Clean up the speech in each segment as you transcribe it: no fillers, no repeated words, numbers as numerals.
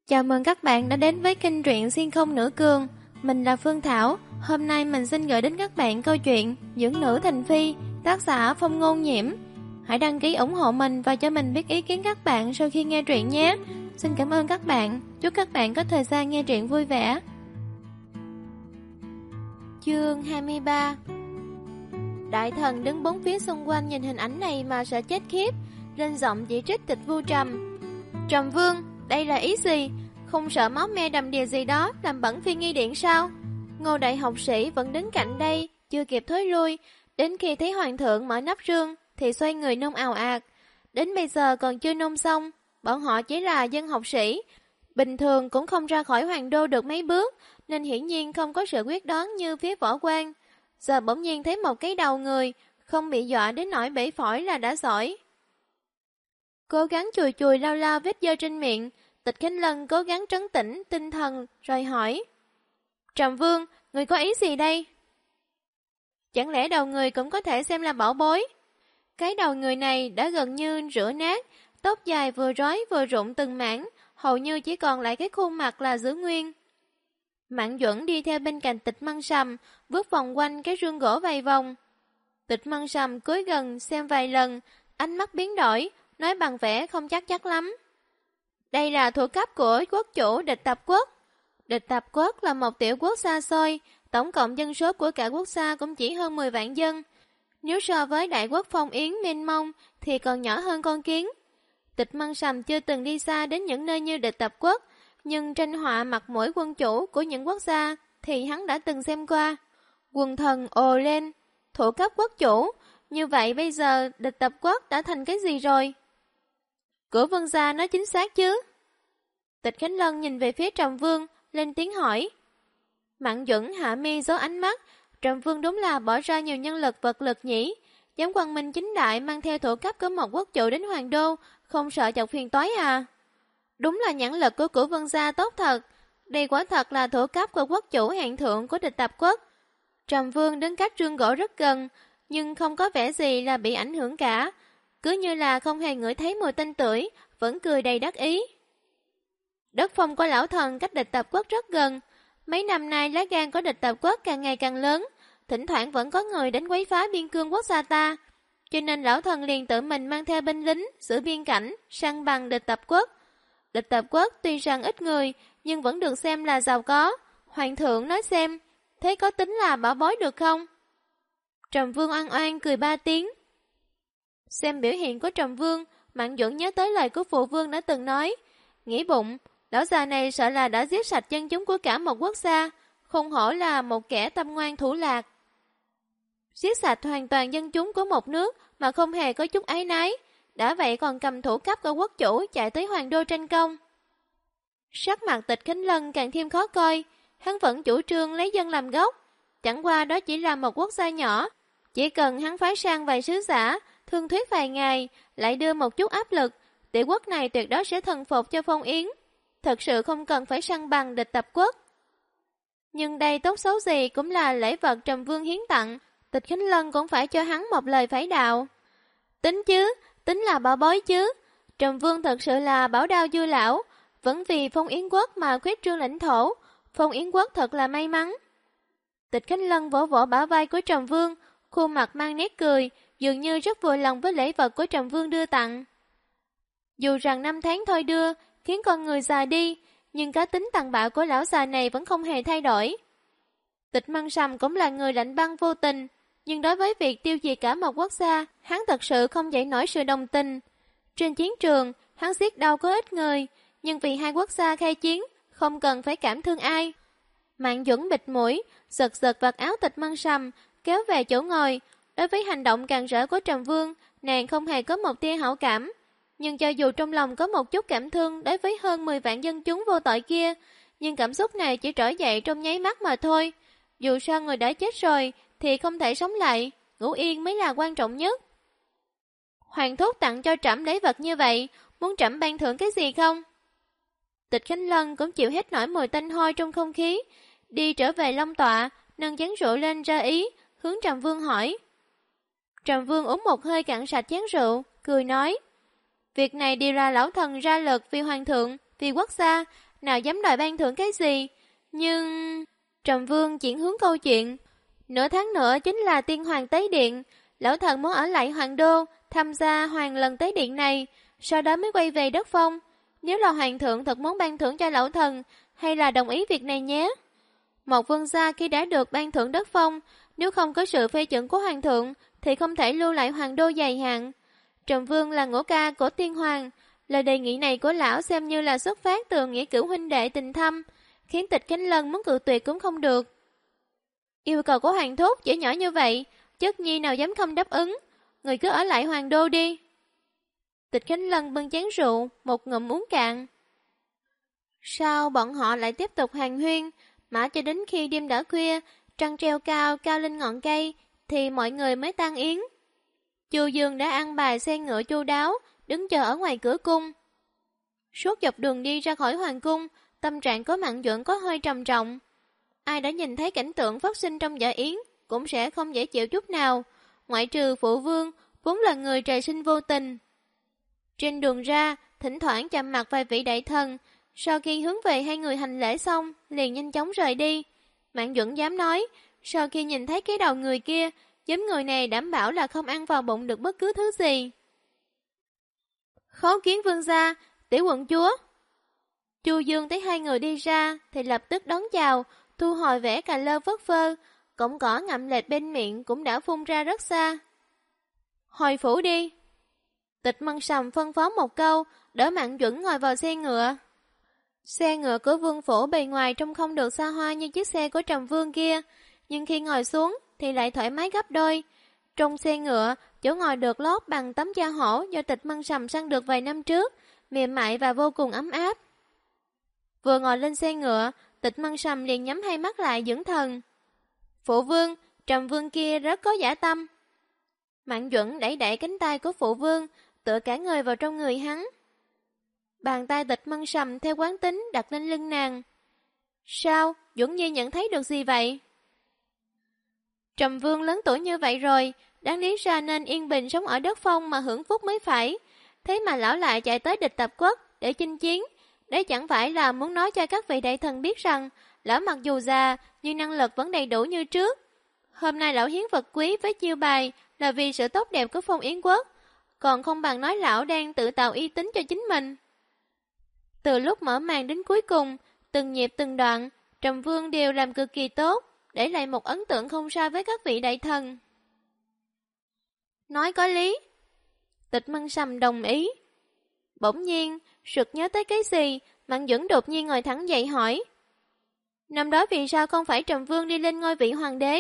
Chào mừng các bạn đã đến với kênh truyện Xuyên Không Nữ Cường. Mình là Phương Thảo. Hôm nay mình xin gửi đến các bạn câu chuyện Dưỡng Nữ Thành Phi, tác giả Phong Ngôn Nhiễm. Hãy đăng ký ủng hộ mình và cho mình biết ý kiến các bạn sau khi nghe truyện nhé. Xin cảm ơn các bạn. Chúc các bạn có thời gian nghe truyện vui vẻ. Chương 23. Đại thần đứng bốn phía xung quanh nhìn hình ảnh này mà sợ chết khiếp, lên giọng chỉ trích Tịch Vu Trầm. Trầm Vương, đây là ý gì? Không sợ máu me đầm đìa gì đó làm bẩn Phi Nghi Điện sao? Ngô đại học sĩ vẫn đứng cạnh đây, chưa kịp thối lui, đến khi thấy hoàng thượng mở nắp rương thì xoay người nôn ào ạt. Đến bây giờ còn chưa nôn xong, bọn họ chỉ là dân học sĩ, bình thường cũng không ra khỏi hoàng đô được mấy bước, nên hiển nhiên không có sự quyết đoán như phía võ quan. Giờ bỗng nhiên thấy một cái đầu người, không bị dọa đến nỗi bể phổi là đã giỏi. Cố gắng chùi chùi lau lau vết dơ trên miệng, Tịch Khánh Lân cố gắng trấn tĩnh tinh thần rồi hỏi: Trầm Vương, người có ý gì đây? Chẳng lẽ đầu người cũng có thể xem là bảo bối? Cái đầu người này đã gần như rửa nát, tóc dài vừa rối vừa rụng từng mảng, hầu như chỉ còn lại cái khuôn mặt là giữ nguyên. Mạn Duẩn đi theo bên cạnh Tịch Măng Sầm, bước vòng quanh cái rương gỗ vài vòng. Tịch Măng Sầm cúi gần xem vài lần, ánh mắt biến đổi, nói bằng vẻ không chắc lắm. Đây là thủ cấp của quốc chủ Địch Tập Quốc. Địch Tập Quốc là một tiểu quốc xa xôi, tổng cộng dân số của cả quốc gia cũng chỉ hơn 10 vạn dân. Nếu so với đại quốc Phong Yến mênh mông thì còn nhỏ hơn con kiến. Tịch Măng Sầm chưa từng đi xa đến những nơi như Địch Tập Quốc, nhưng tranh họa mặt mũi quân chủ của những quốc gia thì hắn đã từng xem qua. Quần thần ồ lên, thủ cấp quốc chủ, như vậy bây giờ Địch Tập Quốc đã thành cái gì rồi? Của Vương gia nói chính xác chứ? Tịch Khánh Lân nhìn về phía Trầm Vương, lên tiếng hỏi. Mạn Duẩn hạ mi giấu ánh mắt, Trầm Vương đúng là bỏ ra nhiều nhân lực vật lực nhỉ. Dám quang minh chính đại mang theo thủ cấp của một quốc chủ đến hoàng đô, không sợ chọc phiền toái à? Đúng là nhãn lực của Vương gia tốt thật. Đây quả thật là thủ cấp của quốc chủ hạng thượng của Địch Tập Quốc. Trầm Vương đứng cách rương gỗ rất gần, nhưng không có vẻ gì là bị ảnh hưởng cả. Cứ như là không hề ngửi thấy mùi tanh tưởi, vẫn cười đầy đắc ý. Đất phong của lão thần cách Địch Tập Quốc rất gần. Mấy năm nay lá gan của Địch Tập Quốc càng ngày càng lớn, thỉnh thoảng vẫn có người đến quấy phá biên cương quốc gia ta. Cho nên lão thần liền tự mình mang theo binh lính, giữ biên cảnh, săn bằng Địch Tập Quốc. Địch Tập Quốc tuy rằng ít người, nhưng vẫn được xem là giàu có. Hoàng thượng nói xem, thế có tính là bảo bối được không? Trầm Vương oan oan cười 3 tiếng. Xem biểu hiện của Trầm Vương, Mạn Duẩn nhớ tới lời của phụ vương đã từng nói. Nghĩ bụng, lão già này sợ là đã giết sạch dân chúng của cả một quốc gia, không hổ là một kẻ tâm ngoan thủ lạc. Giết sạch hoàn toàn dân chúng của một nước mà không hề có chút áy náy, đã vậy còn cầm thủ cấp của quốc chủ chạy tới hoàng đô tranh công. Sắc mặt Tịch Khánh Lân càng thêm khó coi, hắn vẫn chủ trương lấy dân làm gốc. Chẳng qua đó chỉ là một quốc gia nhỏ, chỉ cần hắn phái sang vài sứ giả, thương thuyết vài ngày, lại đưa một chút áp lực, tiểu quốc này tuyệt đối sẽ thần phục cho Phong Yến. Thật sự không cần phải săn bằng Địch Tập Quốc. Nhưng đây tốt xấu gì cũng là lễ vật Trầm Vương hiến tặng, Tịch Khánh Lân cũng phải cho hắn một lời phái đạo. Tính chứ, tính là bảo bối chứ. Trầm Vương thật sự là bảo đao dư lão, vẫn vì Phong Yến quốc mà khuyết trương lãnh thổ. Phong Yến quốc thật là may mắn. Tịch Khánh Lân vỗ vỗ bả vai của Trầm Vương, khuôn mặt mang nét cười, dường như rất vui lòng với lễ vật của Trầm Vương đưa tặng. Dù rằng 5 tháng thôi đưa, khiến con người già đi, nhưng cá tính tàn bạo của lão già này vẫn không hề thay đổi. Tịch Măng Sầm cũng là người lạnh băng vô tình, nhưng đối với việc tiêu diệt cả một quốc gia, hắn thật sự không dậy nổi sự đồng tình. Trên chiến trường, hắn giết đâu có ít người, nhưng vì hai quốc gia khai chiến, không cần phải cảm thương ai. Mạn Duẩn bịt mũi, giật giật vạt áo Tịch Măng Sầm, kéo về chỗ ngồi. Đối với hành động càn rỡ của Trầm Vương, nàng không hề có một tia hảo cảm. Nhưng cho dù trong lòng có một chút cảm thương đối với hơn 10 vạn dân chúng vô tội kia, nhưng cảm xúc này chỉ trỗi dậy trong nháy mắt mà thôi. Dù sao người đã chết rồi thì không thể sống lại, ngủ yên mới là quan trọng nhất. Hoàng thúc tặng cho trẫm lễ vật như vậy, muốn trẫm ban thưởng cái gì không? Tịch Khánh Lân cũng chịu hết nổi mùi tanh hôi trong không khí, đi trở về long tọa, nâng chén rượu lên ra ý, hướng Trầm Vương hỏi. Trầm Vương uống một hơi cạn sạch chén rượu, cười nói. Việc này đều là lão thần ra lực vì hoàng thượng, vì quốc gia, nào dám đòi ban thưởng cái gì. Nhưng... Trầm Vương chuyển hướng câu chuyện. Nửa tháng nữa chính là tiên hoàng tế điện. Lão thần muốn ở lại hoàng đô, tham gia hoàng lần tế điện này, sau đó mới quay về đất phong. Nếu là hoàng thượng thật muốn ban thưởng cho lão thần, hay là đồng ý việc này nhé. Một vương gia khi đã được ban thưởng đất phong, nếu không có sự phê chuẩn của hoàng thượng, thì không thể lưu lại hoàng đô dài hạn. Trầm Vương là ngũ ca của tiên hoàng. Lời đề nghị này của lão xem như là xuất phát từ nghĩa cửu huynh đệ tình thâm, khiến Tịch Khánh Lân muốn cự tuyệt cũng không được. Yêu cầu của hoàng thúc chỉ nhỏ như vậy, chất nhi nào dám không đáp ứng. Người cứ ở lại hoàng đô đi. Tịch Khánh Lân bưng chén rượu, một ngụm uống cạn. Sao bọn họ lại tiếp tục hàn huyên, mãi cho đến khi đêm đã khuya, trăng treo cao cao lên ngọn cây, thì mọi người mới tan yến. Chu Dương đã ăn bài xe ngựa chu đáo, đứng chờ ở ngoài cửa cung. Suốt dọc đường đi ra khỏi hoàng cung, tâm trạng của Mạn Duẩn có hơi trầm trọng. Ai đã nhìn thấy cảnh tượng phát sinh trong dạ yến, cũng sẽ không dễ chịu chút nào, ngoại trừ phụ vương, vốn là người trời sinh vô tình. Trên đường ra, thỉnh thoảng chạm mặt vài vị đại thần, sau khi hướng về hai người hành lễ xong, liền nhanh chóng rời đi. Mạn Duẩn dám nói, sau khi nhìn thấy cái đầu người kia, giống người này đảm bảo là không ăn vào bụng được bất cứ thứ gì. Khấu kiến vương gia, tiểu quận chúa. Chu Dương thấy hai người đi ra thì lập tức đón chào, thu hồi vẻ cà lơ phất phơ, cổng cỏ ngậm lệch bên miệng cũng đã phun ra rất xa. Hồi phủ đi. Tịch Mân Sầm phân phó một câu, đỡ Mạn Duẩn ngồi vào xe ngựa. Xe ngựa của vương phủ bề ngoài trông không được xa hoa như chiếc xe của Trầm Vương kia, nhưng khi ngồi xuống thì lại thoải mái gấp đôi. Trong xe ngựa, chỗ ngồi được lót bằng tấm da hổ do Tịch Mân Sầm săn được vài năm trước, mềm mại và vô cùng ấm áp. Vừa ngồi lên xe ngựa, Tịch Mân Sầm liền nhắm hai mắt lại dưỡng thần. Phụ vương, Trầm Vương kia rất có dã tâm. Mạn Duẩn đẩy đẩy cánh tay của phụ vương, tựa cả người vào trong người hắn. Bàn tay Tịch Mân Sầm theo quán tính đặt lên lưng nàng. Sao, Duẩn Nhi nhận thấy được gì vậy? Trầm Vương lớn tuổi như vậy rồi, đáng lý ra nên yên bình sống ở đất phong mà hưởng phúc mới phải. Thế mà lão lại chạy tới địch tập quốc để chinh chiến. Đấy chẳng phải là muốn nói cho các vị đại thần biết rằng lão mặc dù già nhưng năng lực vẫn đầy đủ như trước. Hôm nay lão hiến vật quý với chiêu bài là vì sự tốt đẹp của Phong Yến quốc, còn không bằng nói lão đang tự tạo uy tín cho chính mình. Từ lúc mở màn đến cuối cùng, từng nhịp từng đoạn, Trầm Vương đều làm cực kỳ tốt, để lại một ấn tượng không sai với các vị đại thần. Nói có lý. Tịch Mân Sầm đồng ý. Bỗng nhiên, sực nhớ tới cái gì, Mạn Duẩn đột nhiên ngồi thẳng dậy hỏi. Năm đó vì sao không phải Trầm Vương đi lên ngôi vị hoàng đế?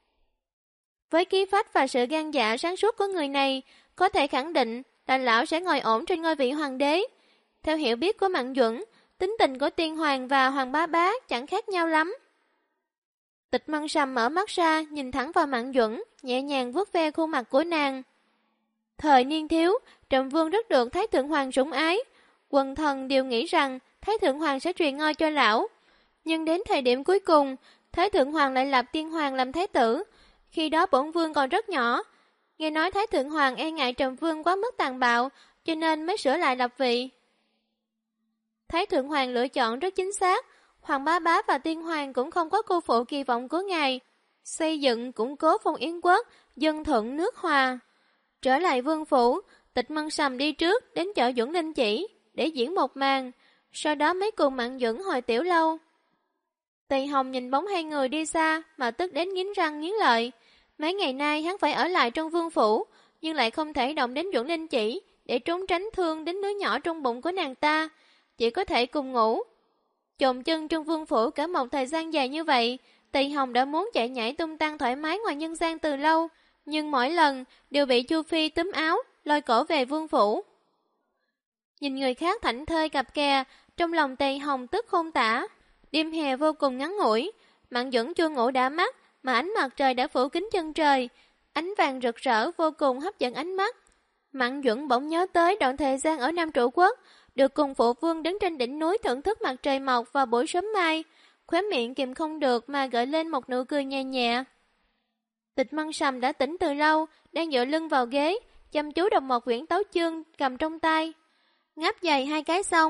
Với khí phách và sự gan dạ sáng suốt của người này, có thể khẳng định là lão sẽ ngồi ổn trên ngôi vị hoàng đế. Theo hiểu biết của Mạn Duẩn, tính tình của tiên hoàng và hoàng bá bá chẳng khác nhau lắm. Tịch Mân Sầm mở mắt ra, nhìn thẳng vào Mạn Duẩn, nhẹ nhàng vuốt ve khuôn mặt của nàng. Thời niên thiếu, Trầm Vương rất được Thái Thượng Hoàng sủng ái. Quần thần đều nghĩ rằng Thái Thượng Hoàng sẽ truyền ngôi cho lão. Nhưng đến thời điểm cuối cùng, Thái Thượng Hoàng lại lập tiên hoàng làm thái tử. Khi đó bổn vương còn rất nhỏ. Nghe nói Thái Thượng Hoàng e ngại Trầm Vương quá mức tàn bạo, cho nên mới sửa lại lập vị. Thái Thượng Hoàng lựa chọn rất chính xác. Hoàng bá bá và tiên hoàng cũng không có cô phụ kỳ vọng của ngài. Xây dựng củng cố Phong Yến quốc, dân thuận nước hòa. Trở lại vương phủ, Tịch Mân Sầm đi trước đến chợ Duẩn Linh Chỉ để diễn một màn, sau đó mới cùng Mạn Duẩn hồi tiểu lâu. Tỳ Hồng nhìn bóng hai người đi xa mà tức đến nghiến răng nghiến lợi. Mấy ngày nay hắn phải ở lại trong vương phủ, nhưng lại không thể động đến Duẩn Linh Chỉ để trốn tránh thương đến đứa nhỏ trong bụng của nàng ta, chỉ có thể cùng ngủ. Chồn chân trong vương phủ cả một thời gian dài như vậy, Tỳ Hồng đã muốn chạy nhảy tung tăng thoải mái ngoài nhân gian từ lâu, nhưng mỗi lần đều bị Chu Phi túm áo, lôi cổ về vương phủ. Nhìn người khác thảnh thơi cặp kè, trong lòng Tỳ Hồng tức khôn tả. Đêm hè vô cùng ngắn ngủi, Mạn Duẩn chưa ngủ đã mắt, mà ánh mặt trời đã phủ kín chân trời, ánh vàng rực rỡ vô cùng hấp dẫn ánh mắt. Mạn Duẩn bỗng nhớ tới đoạn thời gian ở Nam Trụ Quốc, được cùng phụ vương đứng trên đỉnh núi thưởng thức mặt trời mọc vào buổi sớm mai, khóe miệng kìm không được mà gợi lên một nụ cười nhẹ nhẹ. Tịch Mân Sầm đã tỉnh từ lâu, đang dựa lưng vào ghế, chăm chú đọc một quyển tấu chương cầm trong tay. Ngáp dài hai cái xong,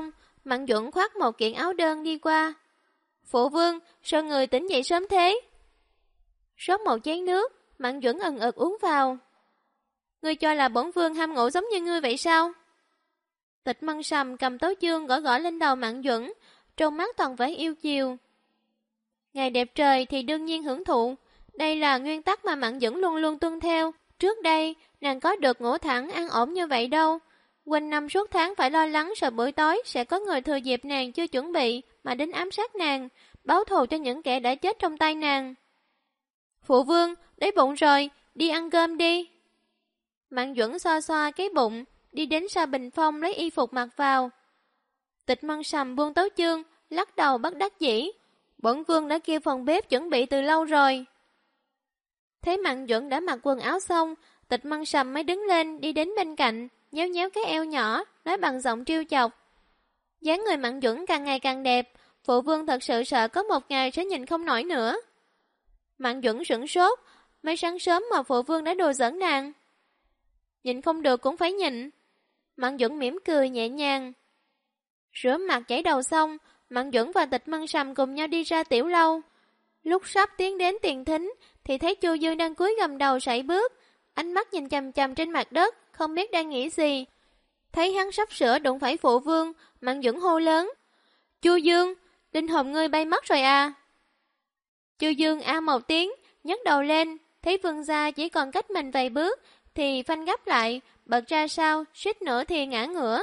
Mạn Duẩn khoác một kiện áo đơn đi qua. Phụ vương, sao người tỉnh dậy sớm thế? Rót một chén nước, Mạn Duẩn ần ực uống vào. Ngươi cho là bổn vương ham ngủ giống như ngươi vậy sao? Tịch Mân Sầm cầm tấu chương gõ gõ lên đầu Mạn Duẩn, trong mắt toàn vẻ yêu chiều. Ngày đẹp trời thì đương nhiên hưởng thụ, đây là nguyên tắc mà Mạn Duẩn luôn luôn tuân theo. Trước đây, nàng có được ngủ thẳng an ổn như vậy đâu. Quanh năm suốt tháng phải lo lắng sợ buổi tối sẽ có người thừa dịp nàng chưa chuẩn bị mà đến ám sát nàng, báo thù cho những kẻ đã chết trong tay nàng. Phụ vương, đói bụng rồi, đi ăn cơm đi. Mạn Duẩn xoa xoa cái bụng, đi đến sau bình phong lấy y phục mặc vào. Tịch Mân Sầm buông tấu chương, lắc đầu bất đắc dĩ. Bổn vương đã kêu phòng bếp chuẩn bị từ lâu rồi. Thấy Mạn Duẩn đã mặc quần áo xong, Tịch Mân Sầm mới đứng lên đi đến bên cạnh, nhéo nhéo cái eo nhỏ, nói bằng giọng trêu chọc. Dáng người Mạn Duẩn càng ngày càng đẹp, phụ vương thật sự sợ có một ngày sẽ nhìn không nổi nữa. Mạn Duẩn sửng sốt, mấy sáng sớm mà phụ vương đã đùa giỡn nàng. Nhìn không được cũng phải nhịn. Mạn Duẩn mỉm cười nhẹ nhàng. Rửa mặt chải đầu xong, Mạn Duẩn và Tịch Mân Sầm cùng nhau đi ra tiểu lâu. Lúc sắp tiến đến tiền thính, thì thấy Chu Dương đang cúi gầm đầu sải bước, ánh mắt nhìn chằm chằm trên mặt đất, không biết đang nghĩ gì. Thấy hắn sắp sửa đụng phải phụ vương, Mạn Duẩn hô lớn. Chu Dương, linh hồn ngươi bay mất rồi à? Chu Dương a một tiếng, nhấc đầu lên, thấy vương gia chỉ còn cách mình vài bước, thì phanh gấp lại, bật ra sau, suýt nữa thì ngã ngửa.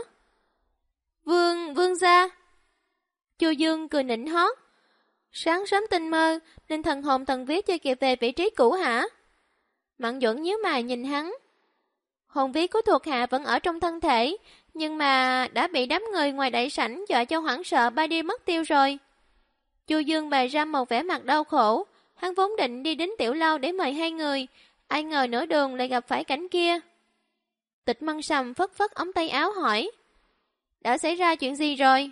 Vương gia. Chu Dương cười nịnh hót. Sáng sớm tinh mơ, nên thần hồn thần vía chưa kịp về vị trí cũ hả? Mạn Duẩn nhíu mày nhìn hắn. Hồn vía của thuộc hạ vẫn ở trong thân thể, nhưng mà đã bị đám người ngoài đại sảnh dọa cho hoảng sợ bay đi mất tiêu rồi. Chu Dương bày ra một vẻ mặt đau khổ, hắn vốn định đi đến tiểu lâu để mời hai người, ai ngờ nửa đường lại gặp phải cảnh kia. Tịch Mân Sầm phất phất ống tay áo hỏi. Đã xảy ra chuyện gì rồi?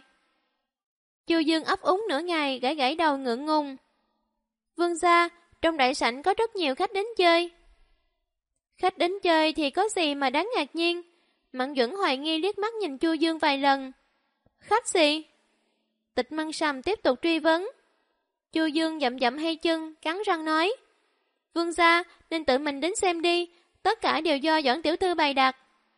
Chu Dương ấp úng nửa ngày, gãi gãi đầu ngượng ngùng. Vương gia, trong đại sảnh có rất nhiều khách đến chơi. Khách đến chơi thì có gì mà đáng ngạc nhiên? Mạn Duẩn hoài nghi liếc mắt nhìn Chu Dương vài lần. Khách gì? Tịch Mân Sầm tiếp tục truy vấn. Chu Dương dậm dậm hai chân, cắn răng nói. Vương gia, nên tự mình đến xem đi, tất cả đều do Doãn tiểu thư bày đặt.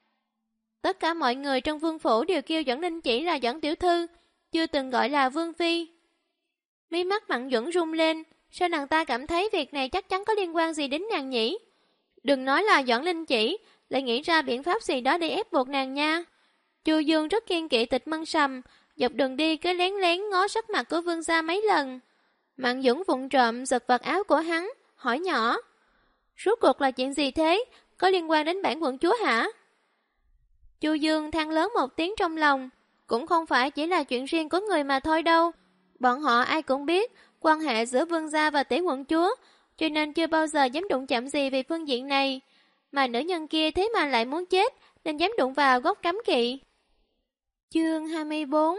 Tất cả mọi người trong vương phủ đều kêu Doãn Linh Chỉ là Doãn tiểu thư, chưa từng gọi là vương phi. Mí mắt Mạn Duẩn rung lên, sao nàng ta cảm thấy việc này chắc chắn có liên quan gì đến nàng nhỉ? Đừng nói là Doãn Linh Chỉ, lại nghĩ ra biện pháp gì đó để ép buộc nàng nha. Chu Dương rất kiên kỵ Tịch Mân Sầm, dọc đường đi cứ lén lén ngó sắc mặt của vương gia mấy lần. Mạn Duẩn vụng trộm giật vật áo của hắn, hỏi nhỏ. Rốt cuộc là chuyện gì thế? Có liên quan đến bản quận chúa hả? Chu Dương than lớn một tiếng trong lòng. Cũng không phải chỉ là chuyện riêng của người mà thôi đâu. Bọn họ ai cũng biết quan hệ giữa vương gia và tỷ quận chúa, cho nên chưa bao giờ dám đụng chạm gì về phương diện này. Mà nữ nhân kia thế mà lại muốn chết, nên dám đụng vào gốc cấm kỵ. Chương 24.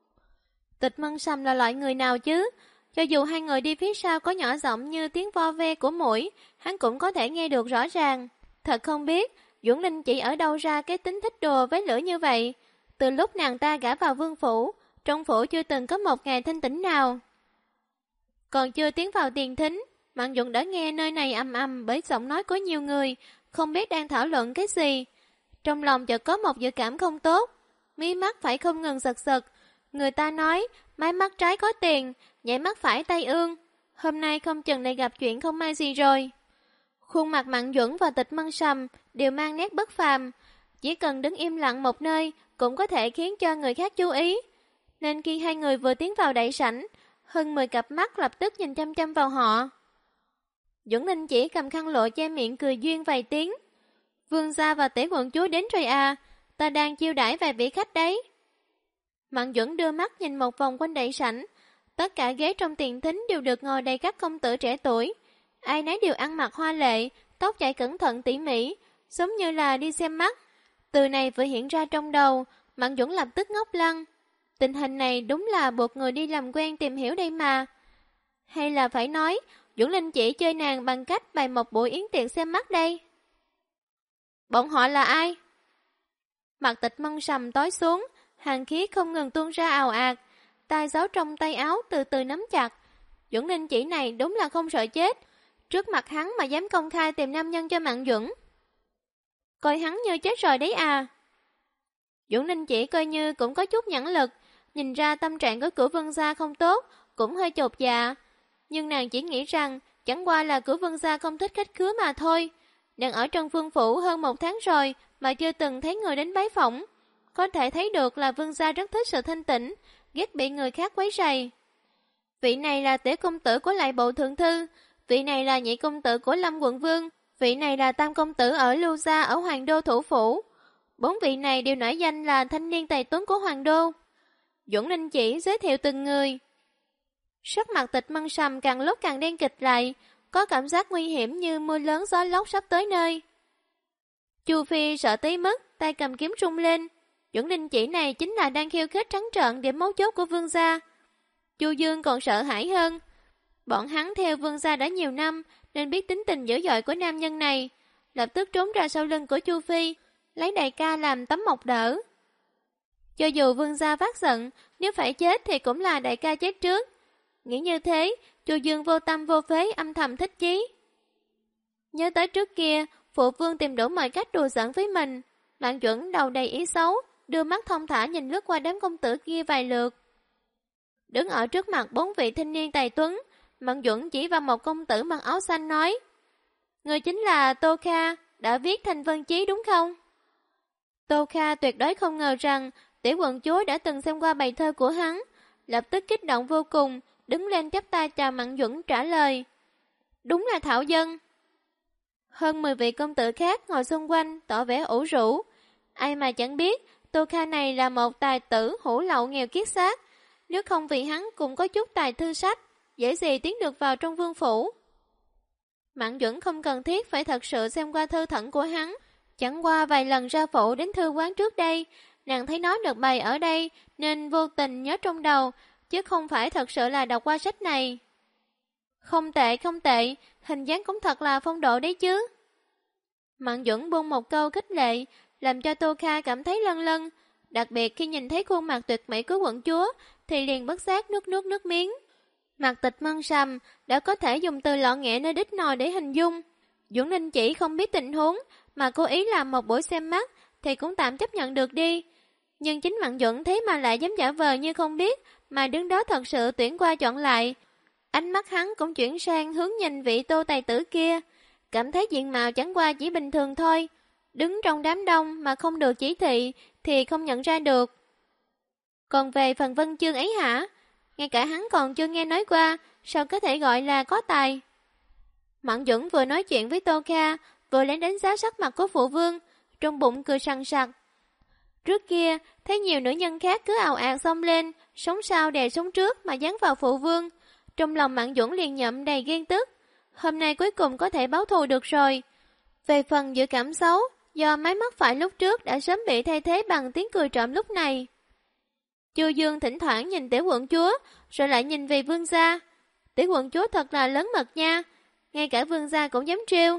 Tịch Mân Sầm là loại người nào chứ? Cho dù hai người đi phía sau có nhỏ giọng như tiếng vo ve của muỗi, hắn cũng có thể nghe được rõ ràng. Thật không biết, Doãn Linh Chỉ ở đâu ra cái tính thích đùa với lửa như vậy. Từ lúc nàng ta gả vào vương phủ, trong phủ chưa từng có một ngày thanh tĩnh nào. Còn chưa tiến vào tiền thính, Mạn Duẩn đã nghe nơi này ầm ầm bởi giọng nói của nhiều người, không biết đang thảo luận cái gì. Trong lòng chợt có một dự cảm không tốt, mí mắt phải không ngừng giật giật. Người ta nói, mái mắt trái có tiền, nhảy mắt phải tay ương. Hôm nay không chừng lại gặp chuyện không may gì rồi. Khuôn mặt Mạn Duẩn và Tịch Mân Sầm đều mang nét bất phàm, chỉ cần đứng im lặng một nơi cũng có thể khiến cho người khác chú ý. Nên khi hai người vừa tiến vào đại sảnh, hơn 10 cặp mắt lập tức nhìn chăm chăm vào họ. Doãn Linh Chỉ cầm khăn lụa che miệng cười duyên vài tiếng. Vương gia và tỷ quận chúa đến rồi à, ta đang chiêu đãi vài vị khách đấy. Mạn Duẩn đưa mắt nhìn một vòng quanh đại sảnh, tất cả ghế trong tiền thính đều được ngồi đầy các công tử trẻ tuổi. Ai nấy đều ăn mặc hoa lệ, tóc chải cẩn thận tỉ mỉ, giống như là đi xem mắt. Từ này vừa hiện ra trong đầu, Mạn Duẩn lập tức ngốc lăng. Tình hình này đúng là buộc người đi làm quen tìm hiểu đây mà. Hay là phải nói, Doãn Linh Chỉ chơi nàng bằng cách bày một buổi yến tiệc xem mắt đây. Bọn họ là ai? Mặt Tịch Mân Sầm tối xuống, hàn khí không ngừng tuôn ra ào ạt, tay giáo trong tay áo từ từ nắm chặt. Duẩn Ninh Chỉ này đúng là không sợ chết, trước mặt hắn mà dám công khai tìm nam nhân cho Mạn Duẩn. Coi hắn như chết rồi đấy à. Duẩn Ninh Chỉ coi như cũng có chút nhãn lực, nhìn ra tâm trạng của Cửu Vân Gia không tốt, cũng hơi chột dạ. Nhưng nàng chỉ nghĩ rằng chẳng qua là Cửu Vân Gia không thích khách khứa mà thôi. Nàng ở trong vương phủ hơn 1 tháng rồi mà chưa từng thấy người đến bái phỏng. Có thể thấy được là Vương Gia rất thích sự thanh tĩnh, ghét bị người khác quấy rầy. Vị này là tiểu công tử của Lại Bộ Thượng Thư, vị này là nhị công tử của Lâm Quận Vương, vị này là tam công tử ở Lưu Gia ở Hoàng Đô Thủ Phủ. 4 vị này đều nổi danh là thanh niên tài tuấn của Hoàng Đô. Duẩn Ninh Chỉ giới thiệu từng người. Sắc mặt Tịch Mân Sầm càng lúc càng đen kịt lại, có cảm giác nguy hiểm như mưa lớn gió lốc sắp tới nơi. Chu Phi sợ tới mức tay cầm kiếm rung lên. Duẩn Ninh Chỉ này chính là đang khiêu khích trắng trợn điểm mấu chốt của Vương Gia. Chu Dương còn sợ hãi hơn. Bọn hắn theo Vương Gia đã nhiều năm nên biết tính tình dữ dội của nam nhân này, lập tức trốn ra sau lưng của Chu Phi, lấy đại ca làm tấm mộc đỡ. Cho dù Vương Gia phát giận, nếu phải chết thì cũng là đại ca chết trước. Nghĩ như thế, Chu Dương vô tâm vô phế âm thầm thích chí. Nhớ tới trước kia, phụ vương tìm đủ mọi cách đùa giỡn với mình. Mạn Duẩn đầu đầy ý xấu, đưa mắt thông thả nhìn lướt qua đám công tử kia vài lượt. Đứng ở trước mặt 4 vị thanh niên tài tuấn, Mạn Duẩn chỉ vào một công tử mặc áo xanh nói: người chính là Tô Kha, đã viết thành Vân Chí đúng không? Tô Kha tuyệt đối không ngờ rằng tiểu quận chúa đã từng xem qua bài thơ của hắn, lập tức kích động vô cùng, đứng lên chắp tay chào Mạn Duẩn trả lời: đúng là Thảo Dân. Hơn 10 vị công tử khác ngồi xung quanh tỏ vẻ ủ rũ. Ai mà chẳng biết Tô Kha này là một tài tử hủ lậu nghèo kiết xác, nếu không vì hắn cũng có chút tài thư sách, dễ gì tiến được vào trong vương phủ. Mạn Duẩn không cần thiết phải thật sự xem qua thư thẩn của hắn, chẳng qua vài lần ra phủ đến thư quán trước đây, nàng thấy nó được bày ở đây nên vô tình nhớ trong đầu, chứ không phải thật sự là đọc qua sách này. Không tệ, không tệ, hình dáng cũng thật là phong độ đấy chứ. Mạn Duẩn buông một câu khích lệ, làm cho Tô Kha cảm thấy lân lân, đặc biệt khi nhìn thấy khuôn mặt tuyệt mỹ của quận chúa, thì liền bất giác nước miếng. Mặt Tịch Mân Sầm đã có thể dùng từ lọ nghẹ nơi đít nồi để hình dung. Duẩn Ninh Chỉ không biết tình huống, mà cố ý làm một buổi xem mắt, thì cũng tạm chấp nhận được đi. Nhưng chính Mạn Duẩn thế mà lại dám giả vờ như không biết, mà đứng đó thật sự tuyển qua chọn lại. Ánh mắt hắn cũng chuyển sang hướng nhìn vị Tô tài tử kia, cảm thấy diện mạo chẳng qua chỉ bình thường thôi. Đứng trong đám đông mà không được chỉ thị thì không nhận ra được. Còn về phần Vân Chương ấy hả? Ngay cả hắn còn chưa nghe nói qua, sao có thể gọi là có tài? Mạn Duẩn vừa nói chuyện với Tô Kha, vừa lấy đánh giá sắc mặt của phụ vương, trong bụng cười sằng sặc. Trước kia, thấy nhiều nữ nhân khác cứ ào ạt xông lên, sống sau đè sống trước mà dán vào phụ vương. Trong lòng Mạn Duẩn liền nhậm đầy ghen tức. Hôm nay cuối cùng có thể báo thù được rồi. Về phần dự cảm xấu, do máy móc phải lúc trước đã sớm bị thay thế bằng tiếng cười trộm lúc này. Chu Dương thỉnh thoảng nhìn tiểu quận chúa, rồi lại nhìn về Vương Gia. Tiểu quận chúa thật là lớn mật nha, ngay cả Vương Gia cũng dám trêu.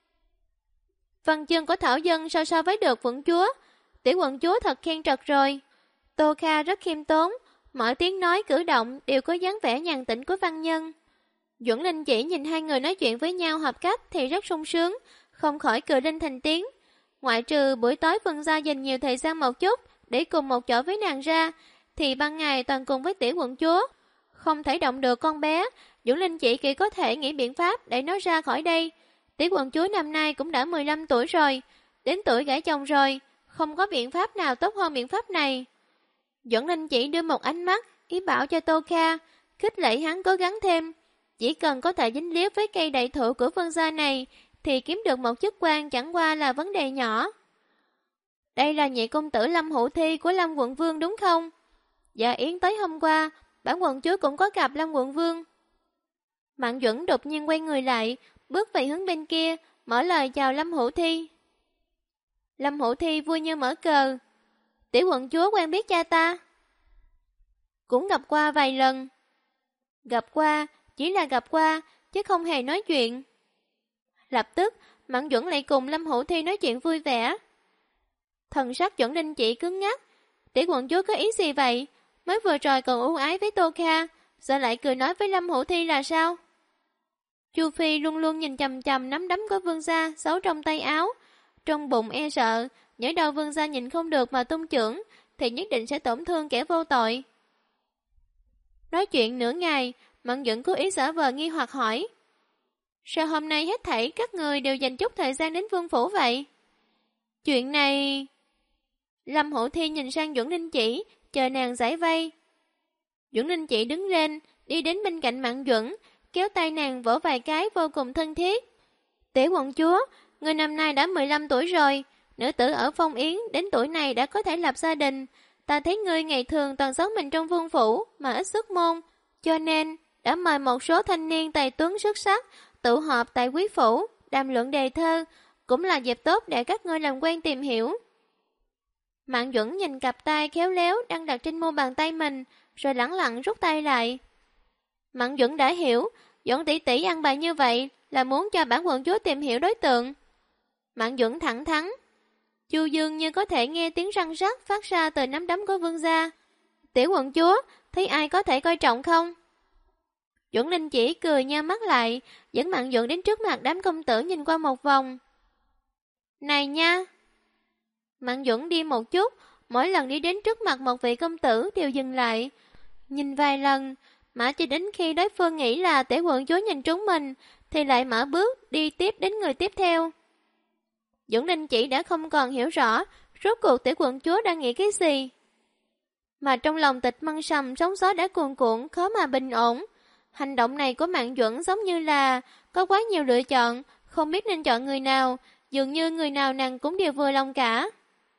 Văn chương của Thảo Dân so với được quận chúa, tiểu quận chúa thật khen trật rồi. Tô Kha rất khiêm tốn, mọi tiếng nói cử động đều có dáng vẻ nhàn tĩnh của văn nhân. Duẩn Ninh Chỉ nhìn hai người nói chuyện với nhau hợp cách thì rất sung sướng, không khỏi cười lên thành tiếng. Ngoại trừ buổi tối Vương Gia dành nhiều thời gian một chút để cùng một chỗ với nàng ra, thì ban ngày toàn cùng với tiểu quận chúa. Không thể động được con bé, Duẩn Ninh chỉ có thể nghĩ biện pháp để nó ra khỏi đây. Tiểu quận chúa năm nay cũng đã 15 tuổi rồi, đến tuổi gả chồng rồi, không có biện pháp nào tốt hơn biện pháp này. Duẩn Ninh chỉ đưa một ánh mắt, ý bảo cho Tô Kha, khích lệ hắn cố gắng thêm. Chỉ cần có thể dính líu với cây đại thụ của Vương Gia này, thì kiếm được một chức quan chẳng qua là vấn đề nhỏ. Đây là nhị công tử Lâm Hữu Thi của Lâm quận vương đúng không? Dạ Yến tới hôm qua, bản quận chúa cũng có gặp Lâm quận vương. Mạn Duẩn đột nhiên quay người lại, bước về hướng bên kia, mở lời chào Lâm Hữu Thi. Lâm Hữu Thi vui như mở cờ. Tiểu quận chúa quen biết cha ta. Cũng gặp qua vài lần. Gặp qua, chỉ là gặp qua, chứ không hề nói chuyện. Lập tức, Mạn Duẩn lại cùng Lâm Hữu Thi nói chuyện vui vẻ. Thần sắc Duẩn Ninh chỉ cứng ngắc, Tỷ quận chúa có ý gì vậy? Mới vừa rồi còn ưu ái với Tô Kha, giờ lại cười nói với Lâm Hữu Thi là sao? Chu Phi luôn luôn nhìn chằm chằm nắm đấm của vương gia giấu trong tay áo, trong bụng e sợ, nhớ đâu vương gia nhìn không được mà tung chưởng, thì nhất định sẽ tổn thương kẻ vô tội. Nói chuyện nửa ngày, Mẫn Duẩn cố ý giả vờ nghi hoặc hỏi. Sao hôm nay hết thảy các người đều dành chút thời gian đến vương phủ vậy? Chuyện này... Lâm Hữu Thi nhìn sang Duẩn Ninh Chỉ, chờ nàng giải vây. Duẩn Ninh Chỉ đứng lên, đi đến bên cạnh Mẫn Duẩn, kéo tay nàng vỗ vài cái vô cùng thân thiết. Tiểu quận chúa, người năm nay đã 15 tuổi rồi, nữ tử ở Phong Yến đến tuổi này đã có thể lập gia đình. Ta thấy ngươi ngày thường toàn giấu mình trong vương phủ mà ít xuất môn, cho nên đã mời một số thanh niên tài tuấn xuất sắc tụ họp tại quý phủ, đàm luận đề thơ, cũng là dịp tốt để các ngươi làm quen tìm hiểu. Mạn Duẩn nhìn cặp tay khéo léo đang đặt trên mu bàn tay mình, rồi lẳng lặng rút tay lại. Mạn Duẩn đã hiểu, Duẩn tỷ tỷ ăn bài như vậy là muốn cho bản quận chúa tìm hiểu đối tượng. Mạn Duẩn thẳng thắn. Chu Dương như có thể nghe tiếng răng rắc phát ra từ nắm đấm của vương gia. Tiểu quận chúa, thấy ai có thể coi trọng không? Duẩn Ninh Chỉ cười nheo mắt lại, dẫn Mạn Duẩn đến trước mặt đám công tử nhìn qua một vòng. Này nha! Mạn Duẩn đi một chút, mỗi lần đi đến trước mặt một vị công tử đều dừng lại. Nhìn vài lần, mãi cho đến khi đối phương nghĩ là tiểu quận chúa nhìn trúng mình, thì lại mở bước đi tiếp đến người tiếp theo. Duẩn Ninh Chỉ đã không còn hiểu rõ rốt cuộc tiểu quận chúa đang nghĩ cái gì. Mà trong lòng Tịch Mân Sầm sóng gió đã cuồn cuộn, khó mà bình ổn. Hành động này của Mạn Duẩn giống như là có quá nhiều lựa chọn, không biết nên chọn người nào, dường như người nào nàng cũng đều vừa lòng cả.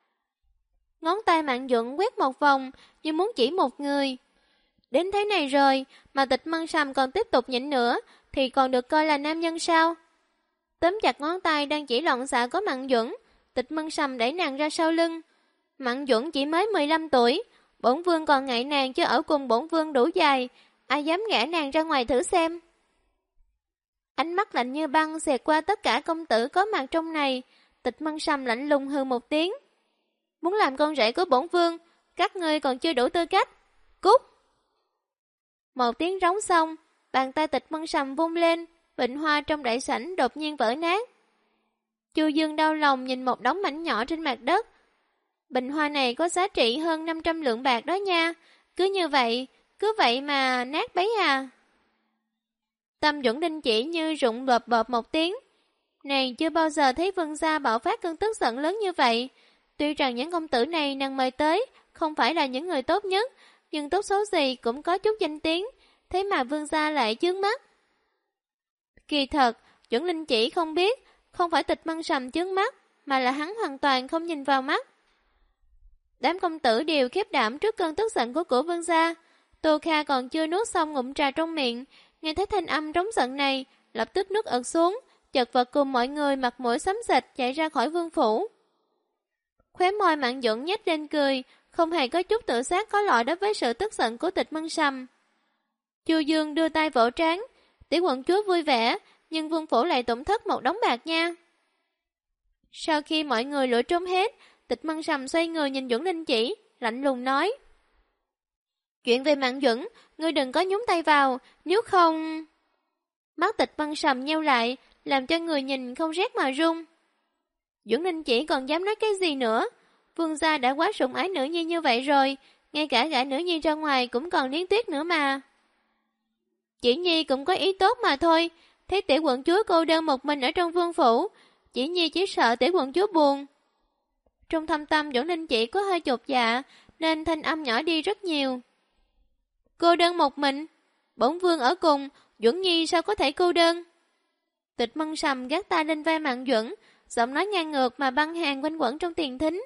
Ngón tay Mạn Duẩn quét một vòng, như muốn chỉ một người. Đến thế này rồi, mà Tịch Mân Sầm còn tiếp tục nhịn nữa, thì còn được coi là nam nhân sao? Tóm chặt ngón tay đang chỉ loạn xạ có Mạn Duẩn, Tịch Mân Sầm đẩy nàng ra sau lưng. Mạn Duẩn chỉ mới 15 tuổi, bổn vương còn ngại nàng chứ ở cùng bổn vương đủ dài, ai dám gả nàng ra ngoài thử xem. Ánh mắt lạnh như băng xẹt qua tất cả công tử có mặt trong này, Tịch Mân Sầm lạnh lùng hừ một tiếng. Muốn làm con rể của bổn vương, các ngươi còn chưa đủ tư cách. Cút! Một tiếng rống xong, bàn tay Tịch Mân Sầm vung lên, bình hoa trong đại sảnh đột nhiên vỡ nát. Chu Dương đau lòng nhìn một đống mảnh nhỏ trên mặt đất. Bình hoa này có giá trị hơn 500 lượng bạc đó nha. Cứ vậy mà nát bấy à. Tâm Duẩn Ninh Chỉ như rụng bợp bợp một tiếng. Nàng chưa bao giờ thấy vương gia bạo phát cơn tức giận lớn như vậy. Tuy rằng những công tử này nàng mời tới không phải là những người tốt nhất, nhưng tốt xấu gì cũng có chút danh tiếng, thế mà vương gia lại chướng mắt. Kỳ thật, Duẩn Ninh Chỉ không biết, không phải Tịch Mân Sầm chướng mắt, mà là hắn hoàn toàn không nhìn vào mắt. Đám công tử đều khiếp đảm trước cơn tức giận của cổ vương gia. Tô Kha còn chưa nuốt xong ngụm trà trong miệng, nghe thấy thanh âm trống giận này, lập tức nuốt ực xuống, chật vật cùng mọi người mặt mũi xám xịt chạy ra khỏi vương phủ. Khóe môi Mạn Duẩn nhếch lên cười, không hề có chút tự giác có lỗi đối với sự tức giận của Tịch Mân Sầm. Chu Dương đưa tay vỗ trán, tiểu quận chúa vui vẻ, nhưng vương phủ lại tổn thất một đống bạc nha. Sau khi mọi người lụi trốn hết, Tịch Mân Sầm xoay người nhìn Duẩn Ninh Chỉ, lạnh lùng nói. Chuyện về Mạn Duẩn, ngươi đừng có nhúng tay vào, nếu không... Mắt Tịch Mân Sầm nheo lại, làm cho người nhìn không rét mà run. Duẩn Ninh Chỉ còn dám nói cái gì nữa? Vương gia đã quá sủng ái nữ nhi như vậy rồi, ngay cả gả nữ nhi ra ngoài cũng còn liến tuyết nữa mà. Chỉ Nhi cũng có ý tốt mà thôi, thấy tiểu quận chúa cô đơn một mình ở trong vương phủ, Chỉ Nhi chỉ sợ tiểu quận chúa buồn. Trong thâm tâm Duẩn Ninh Chỉ có hơi chột dạ, nên thanh âm nhỏ đi rất nhiều. Cô đơn một mình, bổn vương ở cùng, Duẩn Nhi sao có thể cô đơn? Tịch Mân Sầm gác tay lên vai Mạn Duẩn, giọng nói ngang ngược mà băng hàng quanh quẩn trong tiền thính.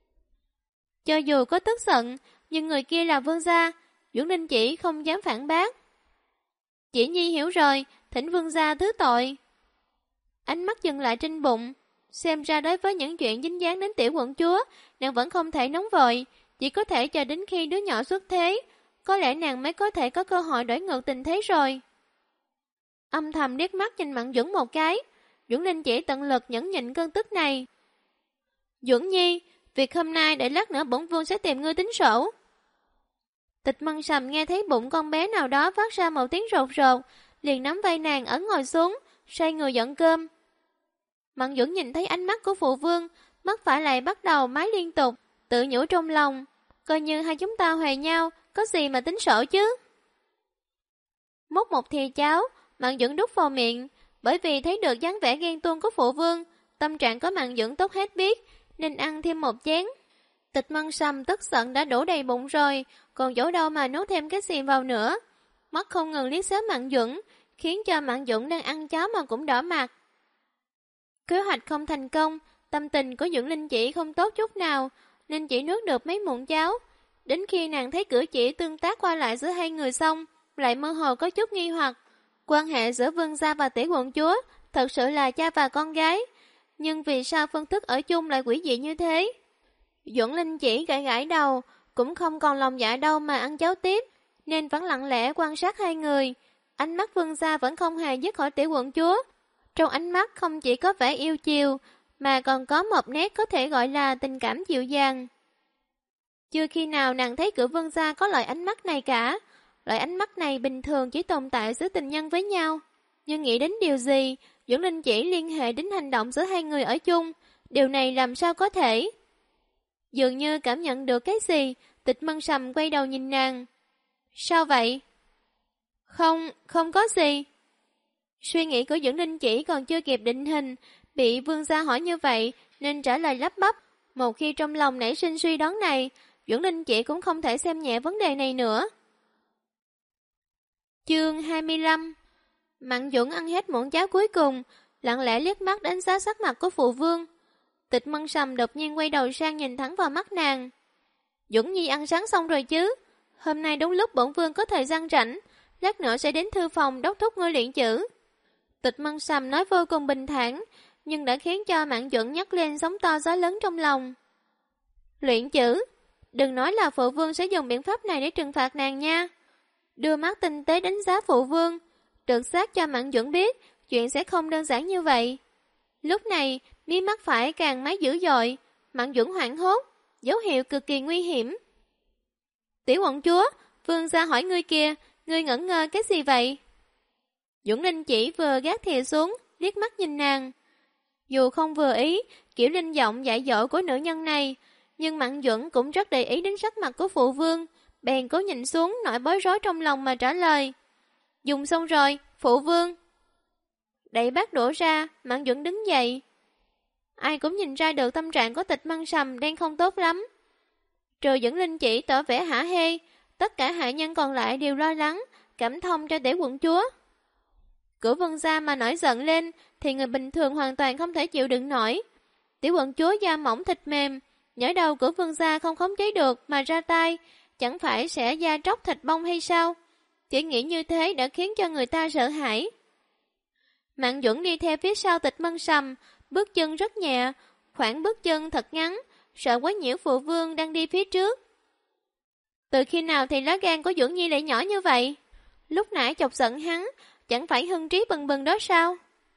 Cho dù có tức giận, nhưng người kia là vương gia, Duẩn Ninh Chỉ không dám phản bác. Chỉ Nhi hiểu rồi, thỉnh vương gia thứ tội. Ánh mắt dừng lại trên bụng, xem ra đối với những chuyện dính dáng đến tiểu quận chúa, nàng vẫn không thể nóng vội, chỉ có thể chờ đến khi đứa nhỏ xuất thế, có lẽ nàng mới có thể có cơ hội đổi ngược tình thế rồi. Âm thầm liếc mắt nhìn Mạn Duẩn một cái, Duẩn Ninh Chỉ tận lực nhẫn nhịn cơn tức này. Duẩn Nhi, Việc hôm nay để lát nữa bổn vương sẽ tìm ngươi tính sổ. Tịch Mân Sầm nghe thấy bụng con bé nào đó phát ra một tiếng rột rột, liền nắm vai nàng ấn ngồi xuống, xoay người dọn cơm. Mạn Duẩn nhìn thấy ánh mắt của phụ vương, mắt phải lại bắt đầu mái liên tục, tự nhủ trong lòng, coi như hai chúng ta huề nhau, có gì mà tính sổ chứ. Múc một thìa cháo, Mạn Duẩn đút vào miệng, bởi vì thấy được dáng vẻ ghen tuông của phụ vương, tâm trạng của Mạn Duẩn tốt hết biết, nên ăn thêm một chén. Tịch Mân Sầm tức giận đã đổ đầy bụng rồi, còn chỗ đâu mà nuốt thêm cái gì vào nữa. Mắt không ngừng liếc xéo Mạn Duẩn, khiến cho Mạn Duẩn đang ăn cháo mà cũng đỏ mặt. Kế hoạch không thành công, tâm tình của Dưỡng Linh Chỉ không tốt chút nào, nên chỉ nuốt được mấy muỗng cháo. Đến khi nàng thấy cử chỉ tương tác qua lại giữa hai người xong, lại mơ hồ có chút nghi hoặc. Quan hệ giữa vương gia và tỷ quận chúa thật sự là cha và con gái, nhưng vì sao phương thức ở chung lại quỷ dị như thế? Dưỡng Linh Chỉ gãi gãi đầu, cũng không còn lòng dạ đâu mà ăn cháo tiếp, nên vẫn lặng lẽ quan sát hai người. Ánh mắt vương gia vẫn không hề dứt khỏi tỷ quận chúa. Trong ánh mắt không chỉ có vẻ yêu chiều, mà còn có một nét có thể gọi là tình cảm dịu dàng. Chưa khi nào nàng thấy cửu vương gia có loại ánh mắt này cả. Loại ánh mắt này bình thường chỉ tồn tại giữa tình nhân với nhau. Nhưng nghĩ đến điều gì, Dưỡng Linh Chỉ liên hệ đến hành động giữa hai người ở chung. Điều này làm sao có thể? Dường như cảm nhận được cái gì, Tịch Mân Sầm quay đầu nhìn nàng. Sao vậy? Không có gì. Suy nghĩ của Dưỡng Linh Chỉ còn chưa kịp định hình, bị vương gia hỏi như vậy nên trả lời lắp bắp. Một khi trong lòng nảy sinh suy đoán này, Dưỡng Linh Chỉ cũng không thể xem nhẹ vấn đề này nữa. Chương 25. Mạn Duẩn ăn hết muỗng cháo cuối cùng, lặng lẽ liếc mắt đánh giá sắc mặt của phụ vương. Tịch Mân Sầm đột nhiên quay đầu sang nhìn thẳng vào mắt nàng. Duẩn Nhi ăn sáng xong rồi chứ? Hôm nay đúng lúc bổn vương có thời gian rảnh, lát nữa sẽ đến thư phòng đốc thúc ngươi luyện chữ. Tịch Mân Sầm nói vô cùng bình thản, nhưng đã khiến cho Mạn Duẩn nhấc lên sóng to gió lớn trong lòng. Luyện chữ? Đừng nói là phụ vương sẽ dùng biện pháp này để trừng phạt nàng nha. Đưa mắt tinh tế đánh giá phụ vương, trực giác cho Mạn Duẩn biết chuyện sẽ không đơn giản như vậy. Lúc này, mí mắt phải càng máy dữ dội, Mạn Duẩn hoảng hốt, dấu hiệu cực kỳ nguy hiểm. Tiểu quận chúa, vương gia hỏi ngươi kìa, ngươi ngẩn ngơ cái gì vậy? Dưỡng Linh Chỉ vừa gác thìa xuống, liếc mắt nhìn nàng. Dù không vừa ý, kiểu linh giọng dạy dỗ của nữ nhân này, nhưng Mạn Duẩn cũng rất để ý đến sắc mặt của phụ vương, bèn cố nhìn xuống nỗi bối rối trong lòng mà trả lời. Dùng xong rồi, phụ vương. Đẩy bát đổ ra, Mạn Duẩn đứng dậy. Ai cũng nhìn ra được tâm trạng của Tịch Mân Sầm đang không tốt lắm. Trừ Dưỡng Linh Chỉ tỏ vẻ hả hê, tất cả hạ nhân còn lại đều lo lắng, cảm thông cho tiểu quận chúa. Cửu vương gia mà nổi giận lên thì người bình thường hoàn toàn không thể chịu đựng nổi. Tiểu quận chúa da mỏng thịt mềm, nhỡ đâu cửu vương gia không khống chế được mà ra tay, chẳng phải sẽ da tróc thịt bong hay sao? Chỉ nghĩ như thế đã khiến cho người ta sợ hãi. Mạn Duẩn đi theo phía sau Tịch Mân Sầm, bước chân rất nhẹ, khoảng bước chân thật ngắn, sợ quấy nhiễu phụ vương đang đi phía trước. Từ khi nào thì lá gan của Duẩn Nhi lại nhỏ như vậy? Lúc nãy chọc giận hắn, chẳng phải hưng trí bừng bừng đó sao?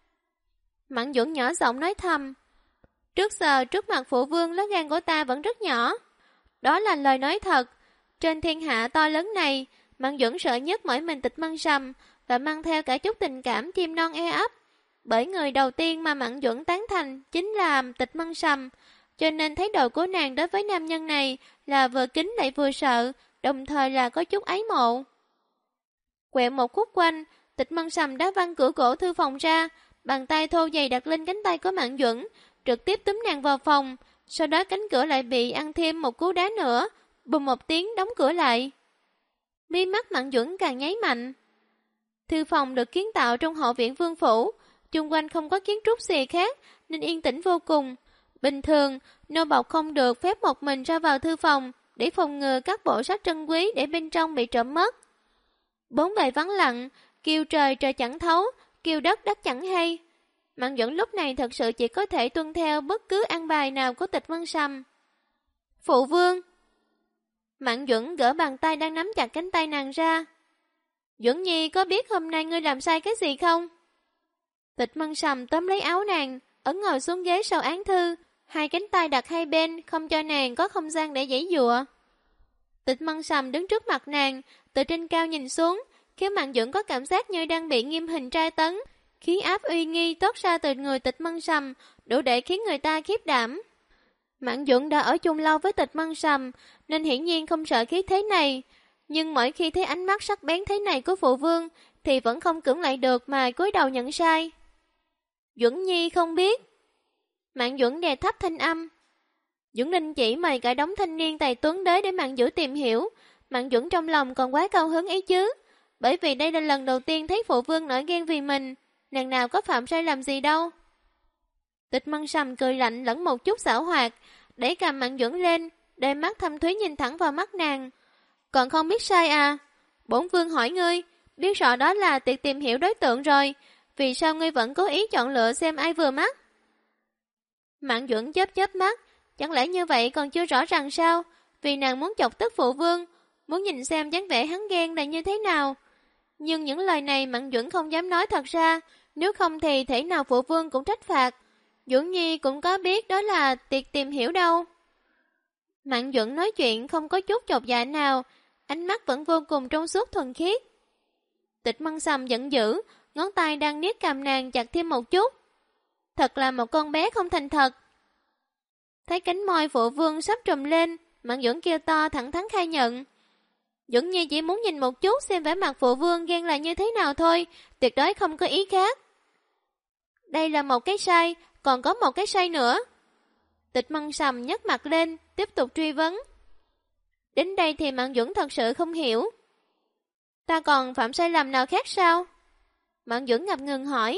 Mạn Duẩn nhỏ giọng nói thầm. Trước giờ trước mặt phụ vương lá gan của ta vẫn rất nhỏ. Đó là lời nói thật. Trên thiên hạ to lớn này, Mạn Duẩn sợ nhất mỗi mình Tịch Mân Sầm và mang theo cả chút tình cảm chim non e ấp. Bởi người đầu tiên mà Mạn Duẩn tán thành chính là Tịch Mân Sầm, cho nên thái độ của nàng đối với nam nhân này là vừa kính lại vừa sợ, đồng thời là có chút ái mộ. Quẹo một khúc quanh, Tịch Mân Sầm đá văng cửa gỗ thư phòng ra, bàn tay thô dày đặt lên cánh tay của Mạn Duẩn, trực tiếp túm nàng vào phòng, sau đó cánh cửa lại bị ăn thêm một cú đá nữa, bùm một tiếng đóng cửa lại. Mí mắt Mạn Duẩn càng nháy mạnh. Thư phòng được kiến tạo trong hậu viện vương phủ, chung quanh không có kiến trúc gì khác nên yên tĩnh vô cùng. Bình thường, nô bộc không được phép một mình ra vào thư phòng để phòng ngừa các bộ sách trân quý để bên trong bị trộm mất. Bốn bề vắng lặng, kêu trời trời chẳng thấu, kêu đất đất chẳng hay. Mạn Duẩn lúc này thật sự chỉ có thể tuân theo bất cứ an bài nào của Tịch Mân Sầm. Phụ vương! Mạn Duẩn gỡ bàn tay đang nắm chặt cánh tay nàng ra. Duẩn Nhi có biết hôm nay ngươi làm sai cái gì không? Tịch Mân Sầm tóm lấy áo nàng, ấn ngồi xuống ghế sau án thư, hai cánh tay đặt hai bên, không cho nàng có không gian để giãy giụa. Tịch Mân Sầm đứng trước mặt nàng, từ trên cao nhìn xuống, khiến Mạn Duẩn có cảm giác như đang bị nghiêm hình tra tấn. Khí áp uy nghi toát ra từ người Tịch Mân Sầm, đủ để khiến người ta khiếp đảm. Mạn Duẩn đã ở chung lâu với Tịch Mân Sầm, nên hiển nhiên không sợ khí thế này. Nhưng mỗi khi thấy ánh mắt sắc bén thế này của phụ vương, thì vẫn không cưỡng lại được mà cúi đầu nhận sai. Duẩn Nhi không biết. Mạn Duẩn đè thấp thanh âm. Duẩn Ninh chỉ mời cả đống thanh niên tài tuấn đế để Mạn Duẩn tìm hiểu. Mạn Duẩn trong lòng còn quá cao hứng ấy chứ. Bởi vì đây là lần đầu tiên thấy phụ vương nổi ghen vì mình. Nàng nào có phạm sai lầm gì đâu. Tịch Mân Sầm cười lạnh lẫn một chút xảo hoạt, đẩy cầm Mạn Duẩn lên, đôi mắt thâm thúy nhìn thẳng vào mắt nàng. Còn không biết sai à? Bổn vương hỏi ngươi, biết rõ đó là tiệc tìm hiểu đối tượng rồi, vì sao ngươi vẫn cố ý chọn lựa xem ai vừa mắt? Mạn Duẩn chớp mắt, chẳng lẽ như vậy còn chưa rõ ràng sao? Vì nàng muốn chọc tức phụ vương, muốn nhìn xem dáng vẻ hắn ghen là như thế nào. Nhưng những lời này Mạn Duẩn không dám nói thật ra, nếu không thì thể nào phụ vương cũng trách phạt. Duẩn Nhi cũng có biết đó là tiệc tìm hiểu đâu. Mạn Duẩn nói chuyện không có chút chột dạ nào, ánh mắt vẫn vô cùng trong suốt thuần khiết. Tịch Mân Sầm giận dữ, ngón tay đang niết cằm nàng chặt thêm một chút. Thật là một con bé không thành thật. Thấy cánh môi phụ vương sắp trùm lên, Mạn Duẩn kêu to thẳng thắn khai nhận. Duẩn Nhi chỉ muốn nhìn một chút xem vẻ mặt phụ vương ghen là như thế nào thôi, tuyệt đối không có ý khác. Đây là một cái sai, còn có một cái sai nữa. Tịch Mân Sầm nhấc mặt lên, tiếp tục truy vấn. Đến đây thì Mạn Duẩn thật sự không hiểu. Ta còn phạm sai lầm nào khác sao? Mạn Duẩn ngập ngừng hỏi.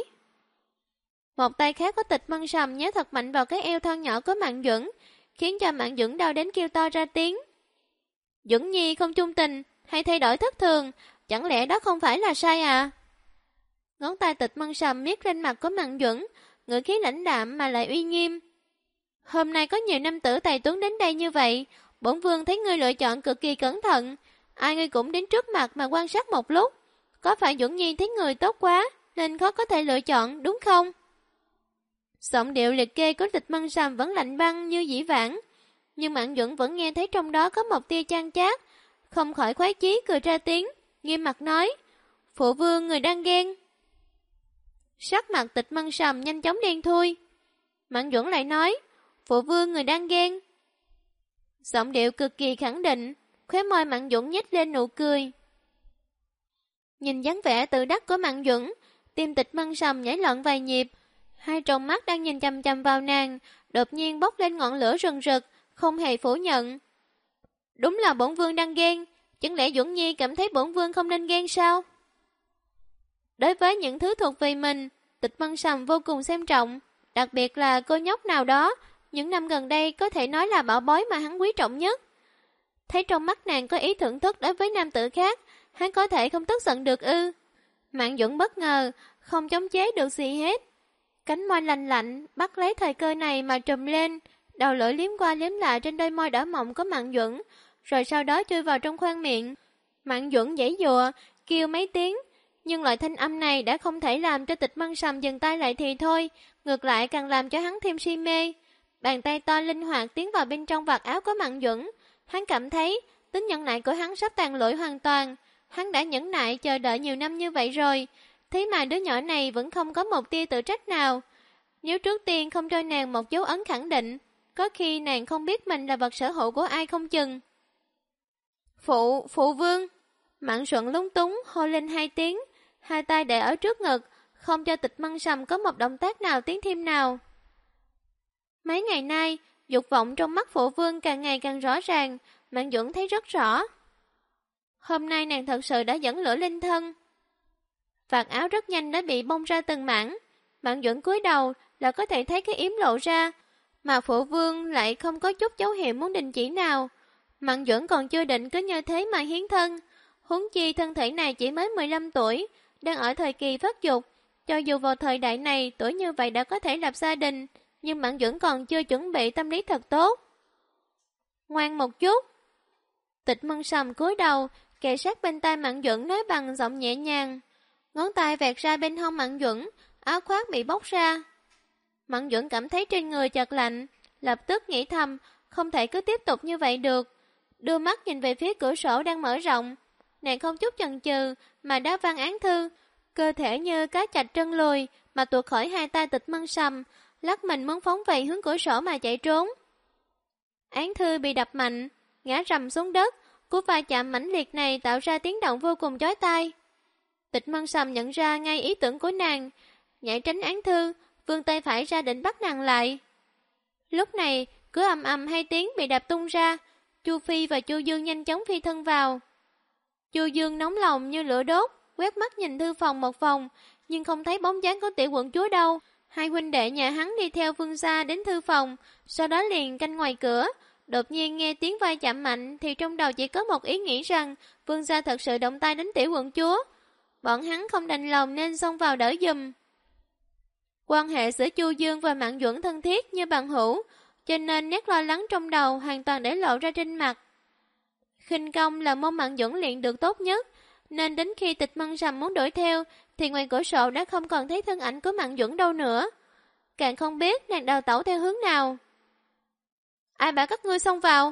Một tay khác của Tịch Mân Sầm nhớ thật mạnh vào cái eo thon nhỏ của Mạn Duẩn, khiến cho Mạn Duẩn đau đến kêu to ra tiếng. Duẩn Nhi không chung tình, hay thay đổi thất thường, chẳng lẽ đó không phải là sai à? Ngón tay Tịch Mân Sầm miết lên mặt của Mạn Duẩn, ngữ khí lãnh đạm mà lại uy nghiêm. Hôm nay có nhiều nam tử tài tuấn đến đây như vậy, bổn vương thấy ngươi lựa chọn cực kỳ cẩn thận, ai ngươi cũng đến trước mặt mà quan sát một lúc. Có phải Duẩn Nhi thấy người tốt quá, nên khó có thể lựa chọn, đúng không? Giọng điệu liệt kê của Tịch Mân Sầm vẫn lạnh băng như dĩ vãng, nhưng Mạn Duẩn vẫn nghe thấy trong đó có một tia chan chát, không khỏi khoái chí cười ra tiếng, nghiêm mặt nói, phụ vương người đang ghen. Sắc mặt Tịch Mân Sầm nhanh chóng đen thui. Mạn Duẩn lại nói, phụ vương người đang ghen. Giọng điệu cực kỳ khẳng định, khóe môi Mạn Duẩn nhếch lên nụ cười. Nhìn dáng vẻ tự đắc của Mạn Duẩn, tim Tịch Mân Sầm nhảy loạn vài nhịp, hai tròng mắt đang nhìn chằm chằm vào nàng, đột nhiên bốc lên ngọn lửa rừng rực, không hề phủ nhận. Đúng là bổn vương đang ghen, chẳng lẽ Duẩn Nhi cảm thấy bổn vương không nên ghen sao? Đối với những thứ thuộc về mình, Tịch Mân Sầm vô cùng xem trọng, đặc biệt là cô nhóc nào đó, những năm gần đây có thể nói là bảo bối mà hắn quý trọng nhất. Thấy trong mắt nàng có ý thưởng thức đối với nam tử khác, hắn có thể không tức giận được ư? Mạn Duẩn bất ngờ, không chống chế được gì hết. Cánh môi lạnh lạnh, bắt lấy thời cơ này mà trùm lên, đầu lưỡi liếm qua liếm lại trên đôi môi đỏ mọng của Mạn Duẩn, rồi sau đó chui vào trong khoang miệng. Mạn Duẩn giãy giụa, kêu mấy tiếng, nhưng loại thanh âm này đã không thể làm cho Tịch Mân Sầm dừng tay lại thì thôi, ngược lại càng làm cho hắn thêm si mê. Bàn tay to linh hoạt tiến vào bên trong vạt áo của Mạn Duẩn, hắn cảm thấy tính nhẫn nại của hắn sắp tàn lụi hoàn toàn. Hắn đã nhẫn nại chờ đợi nhiều năm như vậy rồi, thế mà đứa nhỏ này vẫn không có một tia tự trách nào. Nếu trước tiên không cho nàng một dấu ấn khẳng định, có khi nàng không biết mình là vật sở hữu của ai không chừng. Phụ vương. Mạn Duẩn lúng túng hô lên hai tiếng, hai tay để ở trước ngực, không cho Tịch Mân Sầm có một động tác nào tiến thêm nào. Mấy ngày nay, dục vọng trong mắt phụ vương càng ngày càng rõ ràng, Mạn Duẩn thấy rất rõ. Hôm nay nàng thật sự đã dẫn lửa lên thân. Vạt áo rất nhanh đã bị bong ra từng mảng. Mạn Duẩn cúi đầu là có thể thấy cái yếm lộ ra, mà phụ vương lại không có chút dấu hiệu muốn đình chỉ nào. Mạn Duẩn còn chưa định cứ như thế mà hiến thân. Huống chi thân thể này chỉ mới 15 tuổi, đang ở thời kỳ phát dục. Cho dù vào thời đại này tuổi như vậy đã có thể lập gia đình, nhưng Mạn Duẩn còn chưa chuẩn bị tâm lý thật tốt. Ngoan một chút. Tịch Mân Sầm cúi đầu, kề sát bên tai Mạn Duẩn nói bằng giọng nhẹ nhàng. Ngón tay vẹt ra bên hông Mạn Duẩn, áo khoác bị bóc ra. Mạn Duẩn cảm thấy trên người chợt lạnh, lập tức nghĩ thầm, không thể cứ tiếp tục như vậy được. Đưa mắt nhìn về phía cửa sổ đang mở rộng, nàng không chút chần chừ mà đá văng án thư, cơ thể như cá chạch trân lùi mà tuột khỏi hai tay Tịch Mân Sầm, lắc mình muốn phóng về hướng cửa sổ mà chạy trốn. Án thư bị đập mạnh, ngã rầm xuống đất, cú va chạm mãnh liệt này tạo ra tiếng động vô cùng chói tai. Tịch Mân Sầm nhận ra ngay ý tưởng của nàng, nhảy tránh án thư, vươn tay phải ra định bắt nàng lại. Lúc này, cửa ầm ầm hai tiếng bị đập tung ra, Chu Phi và Chu Dương nhanh chóng phi thân vào. Chu Dương nóng lòng như lửa đốt, quét mắt nhìn thư phòng một vòng, nhưng không thấy bóng dáng của tiểu quận chúa đâu. Hai huynh đệ nhà hắn đi theo Vương gia đến thư phòng, sau đó liền canh ngoài cửa. Đột nhiên nghe tiếng va chạm mạnh thì trong đầu chỉ có một ý nghĩ rằng Vương gia thật sự động tay đến tiểu quận chúa. Bọn hắn không đành lòng nên xông vào đỡ giùm. Quan hệ giữa Chu Dương và Mạn Duẩn thân thiết như bằng hữu, cho nên nét lo lắng trong đầu hoàn toàn để lộ ra trên mặt. Khinh công là môn Mạn Duẩn luyện được tốt nhất, nên đến khi Tịch Mân Sầm muốn đuổi theo thì ngoài cửa sổ đã không còn thấy thân ảnh của Mạn Duẩn đâu nữa. Càng không biết nàng đào tẩu theo hướng nào. Ai bảo các ngươi xông vào?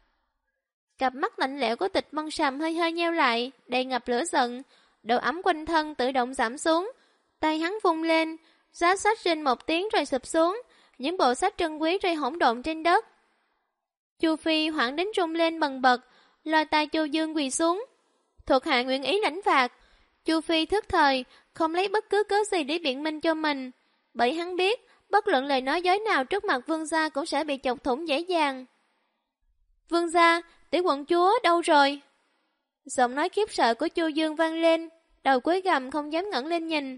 Cặp mắt lạnh lẽo của Tịch Mân Sầm hơi hơi nheo lại, đầy ngập lửa giận, độ ấm quanh thân tự động giảm xuống. Tay hắn vung lên, giá sách rên một tiếng rồi sụp xuống, những bộ sách trân quý rơi hỗn độn trên đất. Chu Phi hoảng đến rung lên bần bật, lôi tay Chu Dương quỳ xuống. Thuộc hạ nguyện ý lãnh phạt. Chu Phi thức thời, không lấy bất cứ cớ gì để biện minh cho mình, bởi hắn biết bất luận lời nói dối nào trước mặt Vương gia cũng sẽ bị chọc thủng dễ dàng. Vương gia, tiểu quận chúa đâu rồi? Giọng nói khiếp sợ của Chu Dương vang lên, đầu cúi gằm không dám ngẩng lên nhìn.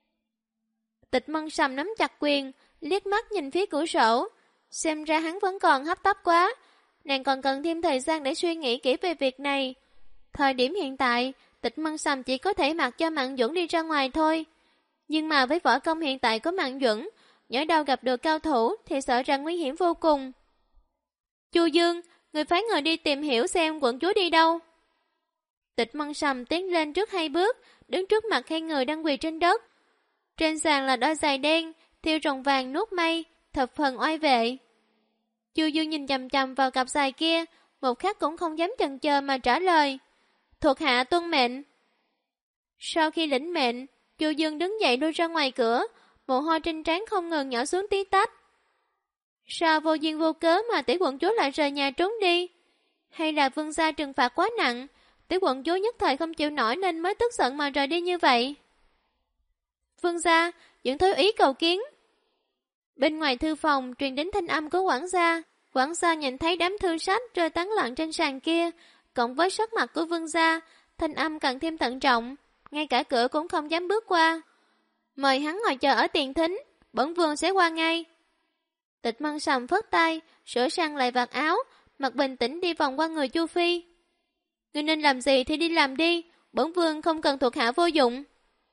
Tịch Mân Sầm nắm chặt quyền, liếc mắt nhìn phía cửa sổ, xem ra hắn vẫn còn hấp tấp quá, nàng còn cần thêm thời gian để suy nghĩ kỹ về việc này. Thời điểm hiện tại, Tịch Mân Sầm chỉ có thể mặc cho Mạn Duẩn đi ra ngoài thôi. Nhưng mà với võ công hiện tại của Mạn Duẩn, nhỡ đâu gặp được cao thủ thì sợ rằng nguy hiểm vô cùng. Chu Dương, người phái người đi tìm hiểu xem quận chúa đi đâu. Tịch Mân Sầm tiến lên trước 2 bước, đứng trước mặt hai người đang quỳ trên đất. Trên sàn là đôi giày đen, thêu rồng vàng nuốt mây, thập phần oai vệ. Chu Dương nhìn chằm chằm vào cặp giày kia, một khắc cũng không dám chần chờ mà trả lời. Thuộc hạ tuân mệnh. Sau khi lĩnh mệnh, Chu Dương đứng dậy đi ra ngoài cửa, mồ hôi trên trán không ngừng nhỏ xuống tí tách. Sao vô duyên vô cớ mà tiểu quận chúa lại rời nhà trốn đi? Hay là Vương gia trừng phạt quá nặng, tiểu quận chúa nhất thời không chịu nổi nên mới tức giận mà rời đi như vậy? Vương gia, những thứ ý cầu kiến. Bên ngoài thư phòng truyền đến thanh âm của quản gia. Quản gia nhìn thấy đám thư sách rơi tán loạn trên sàn kia, cộng với sắc mặt của Vương gia, thanh âm càng thêm thận trọng, ngay cả cửa cũng không dám bước qua. Mời hắn ngồi chờ ở tiền thính, bổn vương sẽ qua ngay. Tịch Mân Sầm phất tay, sửa sang lại vạt áo, mặt bình tĩnh đi vòng qua người Chu Phi. Ngươi nên làm gì thì đi làm đi, bổn vương không cần thuộc hạ vô dụng.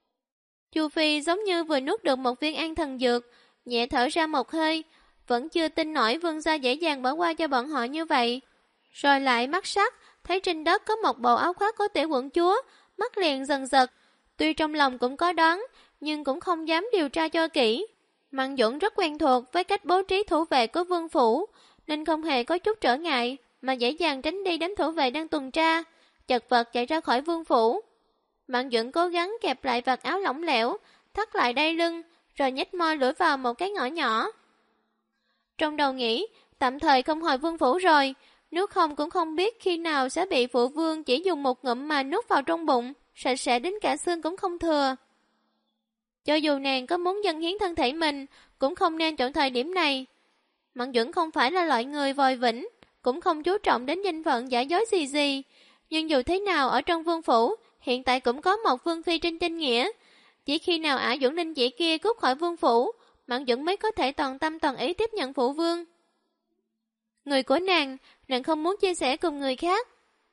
Chu Phi giống như vừa nuốt được một viên an thần dược, nhẹ thở ra một hơi, vẫn chưa tin nổi Vương gia dễ dàng bỏ qua cho bọn họ như vậy. Rồi lại mắt sắc, thấy trên đất có một bộ áo khoác của tiểu quận chúa, mắt liền dần giật. Tuy trong lòng cũng có đoán, nhưng cũng không dám điều tra cho kỹ. Mạn Duẩn rất quen thuộc với cách bố trí thủ vệ của vương phủ, nên không hề có chút trở ngại, mà dễ dàng tránh đi đám thủ vệ đang tuần tra, chật vật chạy ra khỏi vương phủ. Mạn Duẩn cố gắng kẹp lại vạt áo lỏng lẻo, thắt lại đai lưng, rồi nhếch môi lưỡi vào một cái ngõ nhỏ. Trong đầu nghĩ, tạm thời không hồi vương phủ rồi, nếu không cũng không biết khi nào sẽ bị phụ vương chỉ dùng một ngụm mà nuốt vào trong bụng, sạch sẽ đến cả xương cũng không thừa. Cho dù nàng có muốn dâng hiến thân thể mình, cũng không nên chọn thời điểm này. Mạn Duẩn không phải là loại người vòi vĩnh, cũng không chú trọng đến danh phận giả dối gì, nhưng dù thế nào ở trong vương phủ, hiện tại cũng có một vương phi trên danh nghĩa. Chỉ khi nào Ả Duẩn Linh chị kia cút khỏi vương phủ, Mạn Duẩn mới có thể toàn tâm toàn ý tiếp nhận phụ vương. Người của nàng không muốn chia sẻ cùng người khác.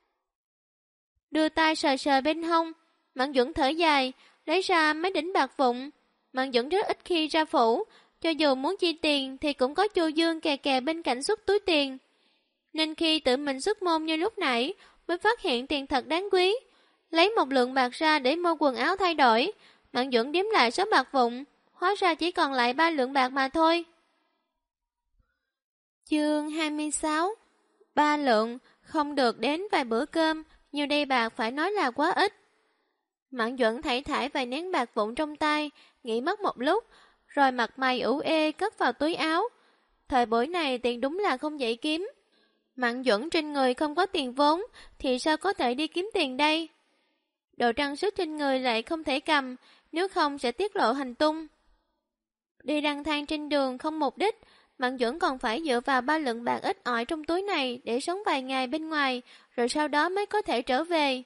Đưa tay sờ sờ bên hông, Mạn Duẩn thở dài, lấy ra mấy đỉnh bạc vụn. Mạn Duẩn rất ít khi ra phủ, cho dù muốn chi tiền thì cũng có Chu Dương kè kè bên cạnh xuất túi tiền. Nên khi tự mình xuất môn như lúc nãy, mới phát hiện tiền thật đáng quý. Lấy một lượng bạc ra để mua quần áo thay đổi, Mạn Duẩn đếm lại số bạc vụn, hóa ra chỉ còn lại 3 lượng bạc mà thôi. Chương 26. 3 lượng, không được đến vài bữa cơm, nhiều đây bạc phải nói là quá ít. Mạn Duẩn thảy thải vài nén bạc vụn trong tay, nghĩ mất một lúc, rồi mặt mày ủ ê cất vào túi áo. Thời buổi này tiền đúng là không dễ kiếm. Mạn Duẩn trên người không có tiền vốn, thì sao có thể đi kiếm tiền đây? Đồ trang sức trên người lại không thể cầm, nếu không sẽ tiết lộ hành tung. Đi lang thang trên đường không mục đích, Mạn Duẩn còn phải dựa vào 3 lượng bạc ít ỏi trong túi này để sống vài ngày bên ngoài, rồi sau đó mới có thể trở về.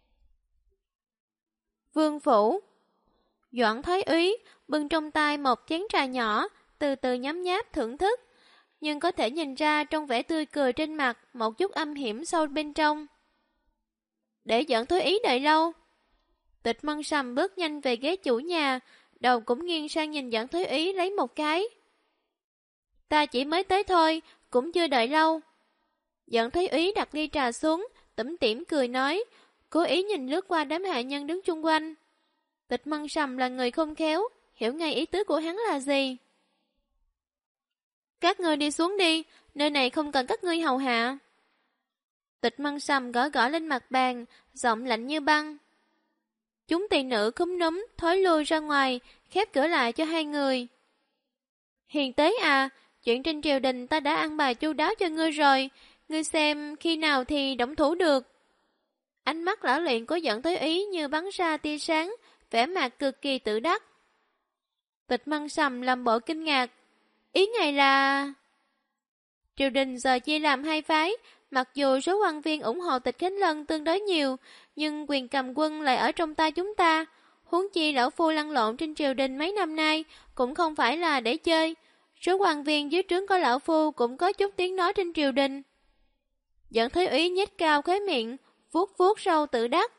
Vương phủ. Doãn Thái úy bưng trong tay một chén trà nhỏ, từ từ nhấm nháp thưởng thức, nhưng có thể nhìn ra trong vẻ tươi cười trên mặt một chút âm hiểm sâu bên trong. Để Doãn Thái úy đợi lâu. Tịch Mân Sầm bước nhanh về ghế chủ nhà, đầu cũng nghiêng sang nhìn Doãn Thái úy lấy một cái. Ta chỉ mới tới thôi, cũng chưa đợi lâu. Doãn Thái úy đặt ly trà xuống, tủm tỉm cười nói, cố ý nhìn lướt qua đám hạ nhân đứng chung quanh. Tịch Mân Sầm là người khôn khéo, hiểu ngay ý tứ của hắn là gì. Các ngươi đi xuống đi, nơi này không cần các ngươi hầu hạ. Tịch Mân Sầm gõ gõ lên mặt bàn, giọng lạnh như băng. Chúng tỳ nữ cúm núm, thối lui ra ngoài, khép cửa lại cho hai người. Hiền tế à, chuyện trên triều đình ta đã ăn bài chu đáo cho ngươi rồi, ngươi xem khi nào thì động thủ được. Ánh mắt lão luyện của Doãn Thái úy như bắn ra tia sáng, vẻ mặt cực kỳ tự đắc. Tịch Mân Sầm làm bộ kinh ngạc. Ý ngài là... Triều đình giờ chia làm hai phái, mặc dù số quan viên ủng hộ Tịch Khánh Lân tương đối nhiều, nhưng quyền cầm quân lại ở trong tay chúng ta. Huống chi lão phu lăn lộn trên triều đình mấy năm nay cũng không phải là để chơi. Số quan viên dưới trướng của lão phu cũng có chút tiếng nói trên triều đình. Doãn Thái úy nhếch cao khóe miệng, vuốt vuốt râu tự đắc.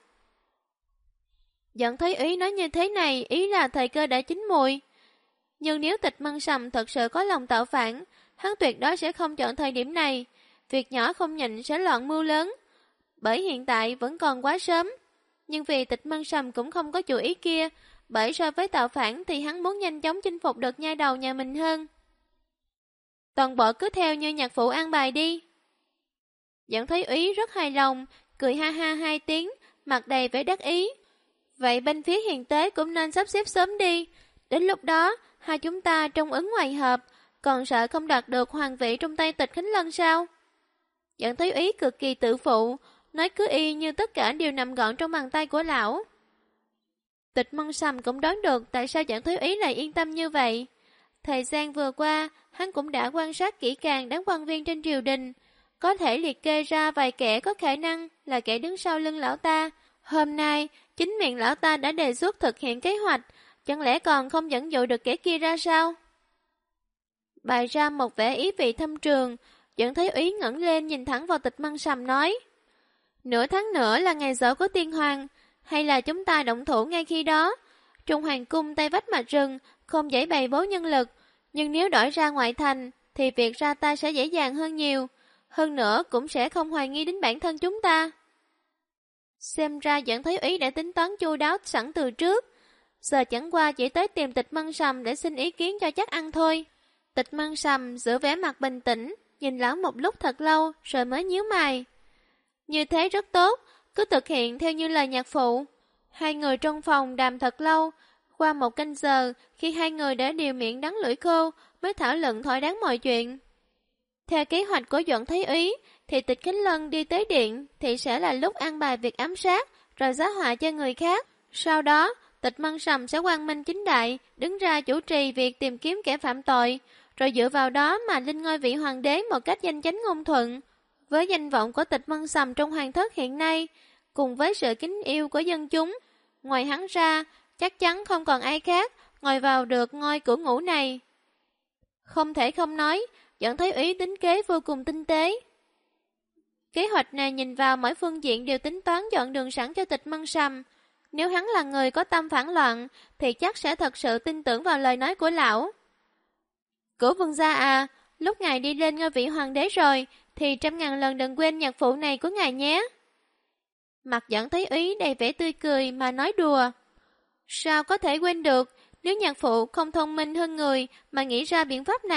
Doãn Thái úy nói như thế này, ý là thời cơ đã chín mùi. Nhưng nếu Tịch Mân Sầm thật sự có lòng tạo phản, hắn tuyệt đối sẽ không chọn thời điểm này. Việc nhỏ không nhịn sẽ loạn mưu lớn. Bởi hiện tại vẫn còn quá sớm. Nhưng vì Tịch Mân Sầm cũng không có chủ ý kia, bởi so với tạo phản thì hắn muốn nhanh chóng chinh phục được nhai đầu nhà mình hơn. Toàn bộ cứ theo như nhạc phụ an bài đi. Doãn Thái úy rất hài lòng, cười ha ha hai tiếng, mặt đầy vẻ đắc ý. Vậy bên phía hiền tế cũng nên sắp xếp sớm đi. Đến lúc đó, hai chúng ta trong ứng ngoài hợp, còn sợ không đạt được hoàng vị trong tay Tịch Khánh Lân sao? Doãn Thái úy cực kỳ tự phụ, nói cứ y như tất cả đều nằm gọn trong bàn tay của lão. Tịch Mân Sầm cũng đoán được tại sao Doãn Thái úy lại yên tâm như vậy. Thời gian vừa qua, hắn cũng đã quan sát kỹ càng đám quan viên trên triều đình, có thể liệt kê ra vài kẻ có khả năng là kẻ đứng sau lưng lão ta. Hôm nay, chính miệng lão ta đã đề xuất thực hiện kế hoạch, chẳng lẽ còn không dẫn dụ được kẻ kia ra sao? Bày ra một vẻ ý vị thâm trường, Doãn Thái úy ngẩng lên nhìn thẳng vào Tịch Mân Sầm nói: Nửa tháng nữa là ngày giỗ của tiên hoàng, hay là chúng ta động thủ ngay khi đó? Trong hoàng cung tay vách mặt rừng, không dễ bày bố nhân lực, nhưng nếu đổi ra ngoại thành, thì việc ra tay sẽ dễ dàng hơn nhiều. Hơn nữa cũng sẽ không hoài nghi đến bản thân chúng ta. Xem ra Doãn Thái úy đã tính toán chu đáo sẵn từ trước, giờ chẳng qua chỉ tới tìm Tịch Mân Sầm để xin ý kiến cho chắc ăn thôi. Tịch Mân Sầm giữ vẻ mặt bình tĩnh, nhìn lão một lúc thật lâu rồi mới nhíu mày. Như thế rất tốt, cứ thực hiện theo như lời nhạc phụ. Hai người trong phòng đàm thật lâu, qua một canh giờ, khi hai người đã điều miệng đắng lưỡi khô, mới thảo luận thỏa đáng mọi chuyện. Theo kế hoạch của Doãn Thái úy, thì Tịch Khánh Lân đi tới điện thì sẽ là lúc an bài việc ám sát, rồi giá họa cho người khác. Sau đó, Tịch Mân Sầm sẽ quang minh chính đại, đứng ra chủ trì việc tìm kiếm kẻ phạm tội, rồi dựa vào đó mà lên ngôi vị hoàng đế một cách danh chánh ngôn thuận. Với danh vọng của Tịch Mân Sầm trong hoàng thất hiện nay, cùng với sự kính yêu của dân chúng, ngoài hắn ra, chắc chắn không còn ai khác ngồi vào được ngôi cửu ngũ này. Không thể không nói, Doãn Thái úy tính kế vô cùng tinh tế. Kế hoạch này nhìn vào mỗi phương diện đều tính toán dọn đường sẵn cho Tịch Mân Sầm. Nếu hắn là người có tâm phản loạn, thì chắc sẽ thật sự tin tưởng vào lời nói của lão. Cửu vương gia à, lúc ngài đi lên ngôi vị hoàng đế rồi, thì 100.000 lần đừng quên nhạc phụ này của ngài nhé. Mặt Doãn Thái úy đầy vẻ tươi cười mà nói đùa. Sao có thể quên được, nếu nhạc phụ không thông minh hơn người mà nghĩ ra biện pháp này,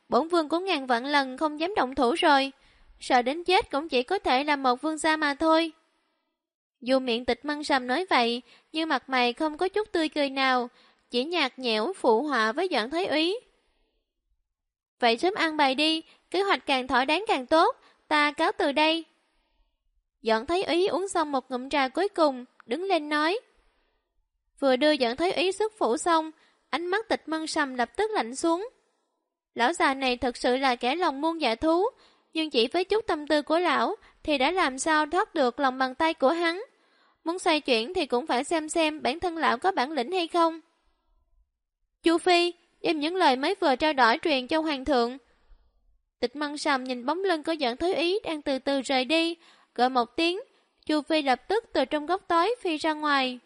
bổn vương cũng ngàn vạn lần không dám động thủ rồi. Sợ đến chết cũng chỉ có thể là một vương gia mà thôi. Dù miệng Tịch Măng Sầm nói vậy, nhưng mặt mày không có chút tươi cười nào, chỉ nhạt nhẽo phụ họa với Doãn Thái Úy. Vậy sớm ăn bài đi, kế hoạch càng thỏa đáng càng tốt, ta cáo từ đây. Doãn Thái Úy uống xong một ngụm trà cuối cùng, đứng lên nói. Vừa đưa Doãn Thái Úy xuất phủ xong, ánh mắt Tịch Măng Sầm lập tức lạnh xuống. Lão già này thật sự là kẻ lòng muôn dạ thú, nhưng chỉ với chút tâm tư của lão thì đã làm sao thoát được lòng bàn tay của hắn. Muốn xoay chuyển thì cũng phải xem bản thân lão có bản lĩnh hay không. Chu Phi, đem những lời mới vừa trao đổi truyền cho hoàng thượng. Tịch Măng Sầm nhìn bóng lưng của Doãn Thái Úy đang từ từ rời đi, gọi một tiếng, Chu Phi lập tức từ trong góc tối phi ra ngoài.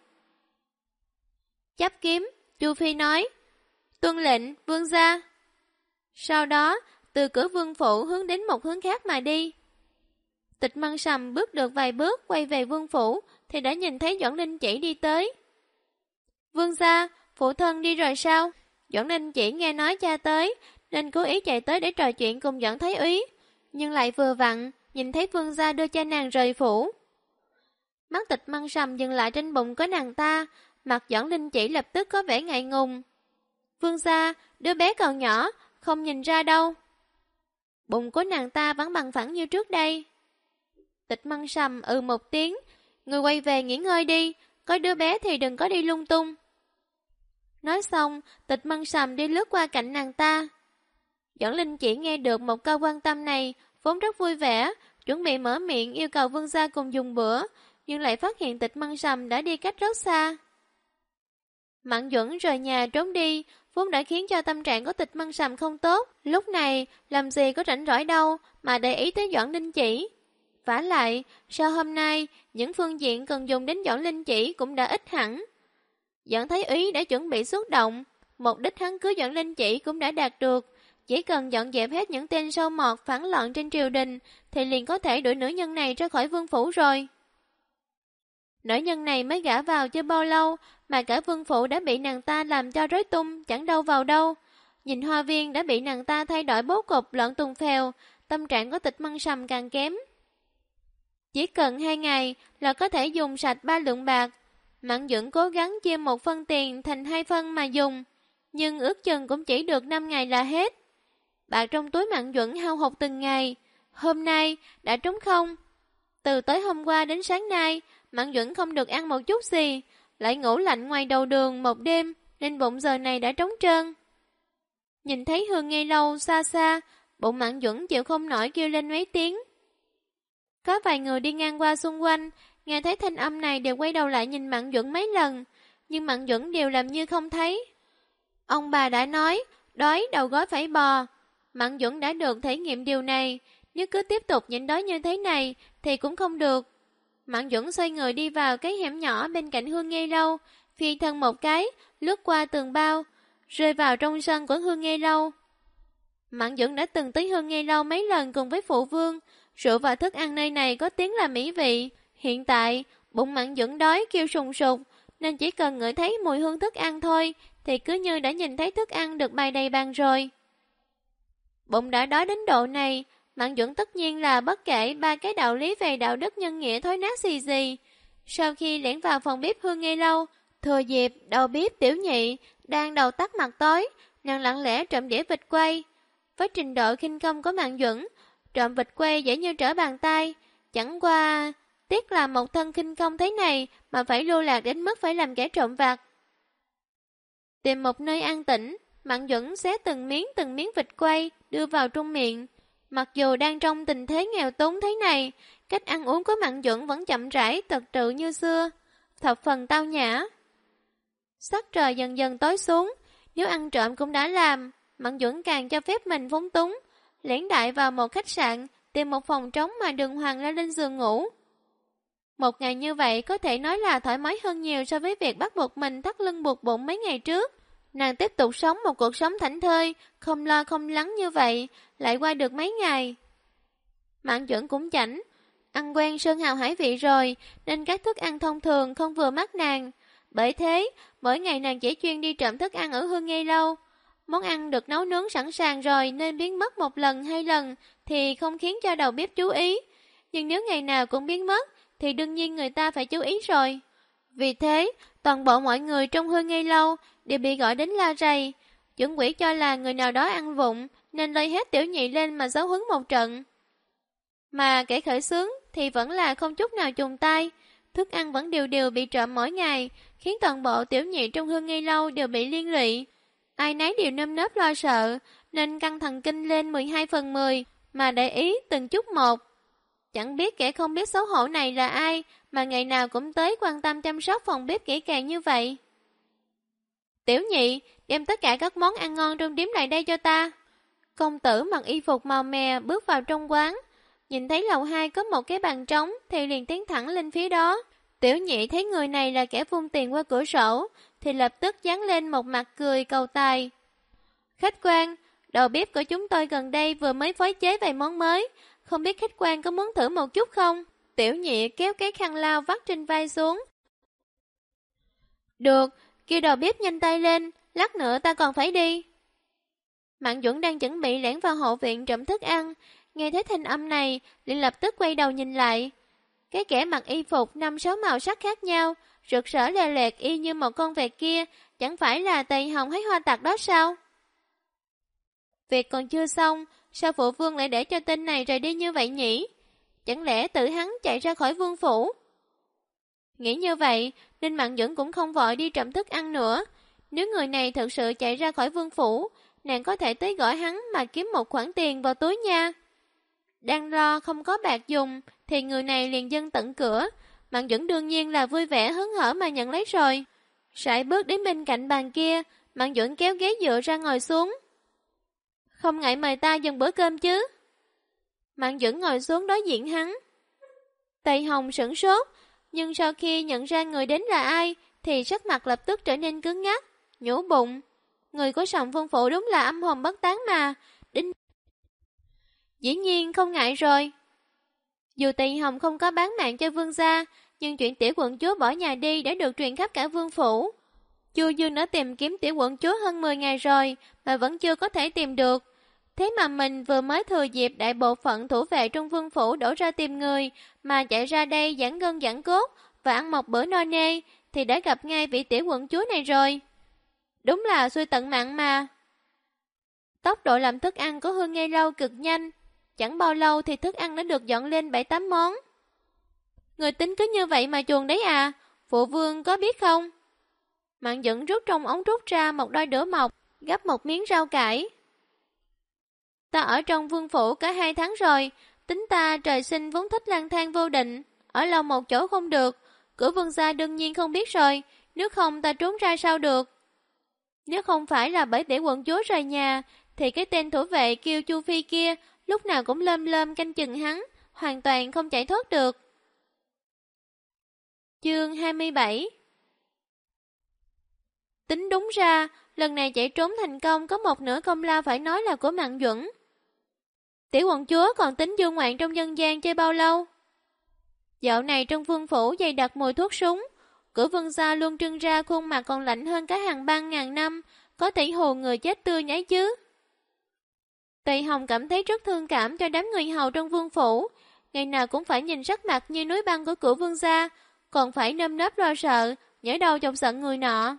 Chắp kiếm, Chu Phi nói, tuân lệnh, vương gia. Sau đó, từ cửa vương phủ hướng đến một hướng khác mà đi. Tịch Măng Sầm bước được vài bước quay về vương phủ thì đã nhìn thấy Doãn Linh Chỉ đi tới. Vương gia, phụ thân đi rồi sao? Doãn Linh Chỉ nghe nói cha tới nên cố ý chạy tới để trò chuyện cùng Doãn Thái Úy, nhưng lại vừa vặn nhìn thấy vương gia đưa cha nàng rời phủ. Mắt Tịch Măng Sầm dừng lại trên bụng của nàng ta, mặt Doãn Linh Chỉ lập tức có vẻ ngại ngùng. Vương gia, đứa bé còn nhỏ, không nhìn ra đâu. Bụng của nàng ta vẫn bằng phẳng như trước đây. Tịch Măng Sầm một tiếng, người quay về nghỉ ngơi đi, có đứa bé thì đừng có đi lung tung. Nói xong, Tịch Măng Sầm đi lướt qua cạnh nàng ta. Doãn Linh Chỉ nghe được một câu quan tâm này, vốn rất vui vẻ, chuẩn bị mở miệng yêu cầu vương gia cùng dùng bữa, nhưng lại phát hiện Tịch Măng Sầm đã đi cách rất xa. Mạn Duẩn rời nhà trốn đi, vốn đã khiến cho tâm trạng của Tịch Măng Sầm không tốt, lúc này làm gì có rảnh rỗi đâu mà để ý tới Doãn Linh Chỉ. Vả lại, sau hôm nay, những phương diện cần dùng đến Doãn Linh Chỉ cũng đã ít hẳn. Doãn Thái Úy đã chuẩn bị xuất động, mục đích hắn cưới Doãn Linh Chỉ cũng đã đạt được, chỉ cần dọn dẹp hết những tên sâu mọt phản loạn trên triều đình thì liền có thể đuổi nữ nhân này ra khỏi vương phủ rồi. Nữ nhân này mới gả vào chưa bao lâu mà cả vương phủ đã bị nàng ta làm cho rối tung, chẳng đâu vào đâu. Nhìn hoa viên đã bị nàng ta thay đổi bố cục loạn tùng phèo, tâm trạng của Tịch Măng Sầm càng kém. Chỉ cần 2 ngày là có thể dùng sạch 3 lượng bạc. Mạn Duẩn cố gắng chia 1 phân tiền thành 2 phân mà dùng, nhưng ước chừng cũng chỉ được 5 ngày là hết. Bạc trong túi Mạn Duẩn hao hụt từng ngày, hôm nay đã trống không. Từ tối hôm qua đến sáng nay, Mạn Duẩn không được ăn một chút gì, lại ngủ lạnh ngoài đầu đường một đêm, nên bụng giờ này đã trống trơn. Nhìn thấy Hương Ngây Lâu xa xa, bụng Mạn Duẩn chịu không nổi kêu lên mấy tiếng. Có vài người đi ngang qua xung quanh, nghe thấy thanh âm này đều quay đầu lại nhìn Mạn Duẩn mấy lần, nhưng Mạn Duẩn đều làm như không thấy. Ông bà đã nói, đói đầu gối phải bò. Mạn Duẩn đã được thể nghiệm điều này, nếu cứ tiếp tục nhịn đói như thế này thì cũng không được. Mạn Duẩn xoay người đi vào cái hẻm nhỏ bên cạnh Hương Ngây Lâu, phi thân một cái, lướt qua tường bao, rơi vào trong sân của Hương Ngây Lâu. Mạn Duẩn đã từng tới Hương Ngây Lâu mấy lần cùng với phụ vương, rượu và thức ăn nơi này có tiếng là mỹ vị. Hiện tại, bụng Mạn Duẩn đói kêu sùng sục, nên chỉ cần ngửi thấy mùi hương thức ăn thôi, thì cứ như đã nhìn thấy thức ăn được bày đầy bàn rồi. Bụng đã đói đến độ này, Mạn Duẩn tất nhiên là bất kể 3 cái đạo lý về đạo đức nhân nghĩa thối nát gì. Sau khi lẻn vào phòng bếp Hương Ngây Lâu, thừa dịp đầu bếp Tiểu Nhị đang đầu tắt mặt tối, nàng lặng lẽ trộm đĩa vịt quay. Với trình độ khinh công của Mạn Duẩn, trộm vịt quay dễ như trở bàn tay, chẳng qua tiếc là một thân khinh công thế này mà phải lưu lạc đến mức phải làm kẻ trộm vặt. Tìm một nơi an tĩnh, Mạn Duẩn xé từng miếng vịt quay đưa vào trong miệng. Mặc dù đang trong tình thế nghèo túng thế này, cách ăn uống của Mạn Duẩn vẫn chậm rãi tật trụ như xưa, thập phần tao nhã. Sắc trời dần dần tối xuống, nếu ăn trộm cũng đã làm, Mạn Duẩn càng cho phép mình phóng túng, lẻn đại vào một khách sạn, tìm một phòng trống mà Đường Hoàng leo lên giường ngủ. Một ngày như vậy có thể nói là thoải mái hơn nhiều so với việc bắt buộc mình thắt lưng buộc bụng mấy ngày trước. Nàng tiếp tục sống một cuộc sống thảnh thơi, không lo không lắng như vậy, lại qua được mấy ngày. Mạn Duẩn cũng chảnh, ăn quen sơn hào hải vị rồi, nên các thức ăn thông thường không vừa mắt nàng. Bởi thế, mỗi ngày nàng chỉ chuyên đi trộm thức ăn ở Hương Ngây Lâu. Món ăn được nấu nướng sẵn sàng rồi nên biến mất một lần hai lần thì không khiến cho đầu bếp chú ý. Nhưng nếu ngày nào cũng biến mất thì đương nhiên người ta phải chú ý rồi. Vì thế, toàn bộ mọi người trong Hương Ngây Lâu đều bị gọi đến la rầy. Chuẩn quỷ cho là người nào đó ăn vụng nên lôi hết Tiểu Nhị lên mà giáo huấn một trận. Mà kẻ khởi xướng thì vẫn là không chút nào chùng tay. Thức ăn vẫn đều đều bị trộm mỗi ngày, khiến toàn bộ Tiểu Nhị trong Hương Ngây Lâu đều bị liên lụy. Ai nấy đều nơm nớp lo sợ, nên căng thần kinh lên 12/10, mà để ý từng chút một. Chẳng biết kẻ không biết xấu hổ này là ai, mà ngày nào cũng tới quan tâm chăm sóc phòng bếp kỹ càng như vậy. Tiểu Nhị, đem tất cả các món ăn ngon trong điếm lại đây cho ta. Công tử mặc y phục màu mè bước vào trong quán, nhìn thấy lầu 2 có một cái bàn trống thì liền tiến thẳng lên phía đó. Tiểu Nhị thấy người này là kẻ vung tiền qua cửa sổ thì lập tức dán lên một mặt cười cầu tài. Khách quan, đầu bếp của chúng tôi gần đây vừa mới phối chế vài món mới, không biết khách quan có muốn thử một chút không? Tiểu Nhị kéo cái khăn lau vắt trên vai xuống. Được, kêu đầu bếp nhanh tay lên, lát nữa ta còn phải đi. Mạn Duẩn đang chuẩn bị lẻn vào hậu viện trộm thức ăn, nghe thấy thanh âm này, liền lập tức quay đầu nhìn lại. Cái kẻ mặc y phục 5-6 màu sắc khác nhau, rực rỡ lè lẹt y như một con vẹt kia, chẳng phải là Tây Hồng hay Hoa Tặc đó sao? Việc còn chưa xong, sao phụ vương lại để cho tên này rời đi như vậy nhỉ? Chẳng lẽ tự hắn chạy ra khỏi vương phủ? Nghĩ như vậy, nên Mạn Duẩn cũng không vội đi trộm thức ăn nữa. Nếu người này thật sự chạy ra khỏi vương phủ, nàng có thể tới gọi hắn mà kiếm một khoản tiền vào túi nha. Đang lo không có bạc dùng, thì người này liền dâng tận cửa. Mạn Duẩn đương nhiên là vui vẻ hớn hở mà nhận lấy rồi. Sải bước đến bên cạnh bàn kia, Mạn Duẩn kéo ghế dựa ra ngồi xuống. Không ngại mời ta dùng bữa cơm chứ? Mạn Duẩn ngồi xuống đối diện hắn. Tây Hồng sửng sốt, nhưng sau khi nhận ra người đến là ai, thì sắc mặt lập tức trở nên cứng ngắc, nhủ bụng. Người của Sòng Vương Phủ đúng là âm hồn bất tán mà. Dĩ nhiên không ngại rồi. Dù Tây Hồng không có bán mạng cho vương gia, nhưng chuyện tiểu quận chúa bỏ nhà đi đã được truyền khắp cả vương phủ. Chu Dương đã tìm kiếm tiểu quận chúa hơn 10 ngày rồi, mà vẫn chưa có thể tìm được. Thế mà mình vừa mới thừa dịp đại bộ phận thủ vệ trong vương phủ đổ ra tìm người, mà chạy ra đây giãn gân giãn cốt và ăn một bữa no nê, thì đã gặp ngay vị tiểu quận chúa này rồi. Đúng là xui tận mạng mà. Tốc độ làm thức ăn của Hương Ngây Lâu cực nhanh, chẳng bao lâu thì thức ăn đã được dọn lên 7-8 món. Người tính cứ như vậy mà chuồn đấy à, phụ vương có biết không? Mạn Duẩn rút trong ống trúc ra một đôi đũa mộc, gắp một miếng rau cải. Ta ở trong vương phủ cả 2 tháng rồi, tính ta trời sinh vốn thích lang thang vô định, ở lâu một chỗ không được, cửa vương gia đương nhiên không biết rồi, nếu không ta trốn ra sao được. Nếu không phải là bởi tiểu quận chúa rời nhà, thì cái tên thủ vệ kêu Chu Phi kia lúc nào cũng lơm lơm canh chừng hắn, hoàn toàn không chạy thoát được. Chương 27. Tính đúng ra, lần này chạy trốn thành công có một nửa công lao phải nói là của Mạn Duẩn. Tiểu quận chúa còn tính du ngoạn trong dân gian chơi bao lâu? Dạo này trong vương phủ dày đặc mùi thuốc súng, cửa vương gia luôn trưng ra khuôn mặt còn lạnh hơn cả hàng băng ngàn năm, có thể hù người chết tươi nhảy chứ. Tây Hồng cảm thấy rất thương cảm cho đám người hầu trong vương phủ, ngày nào cũng phải nhìn sắc mặt như núi băng của cửa vương gia, còn phải nơm nớp lo sợ, nhỡ đâu chọc giận người nọ.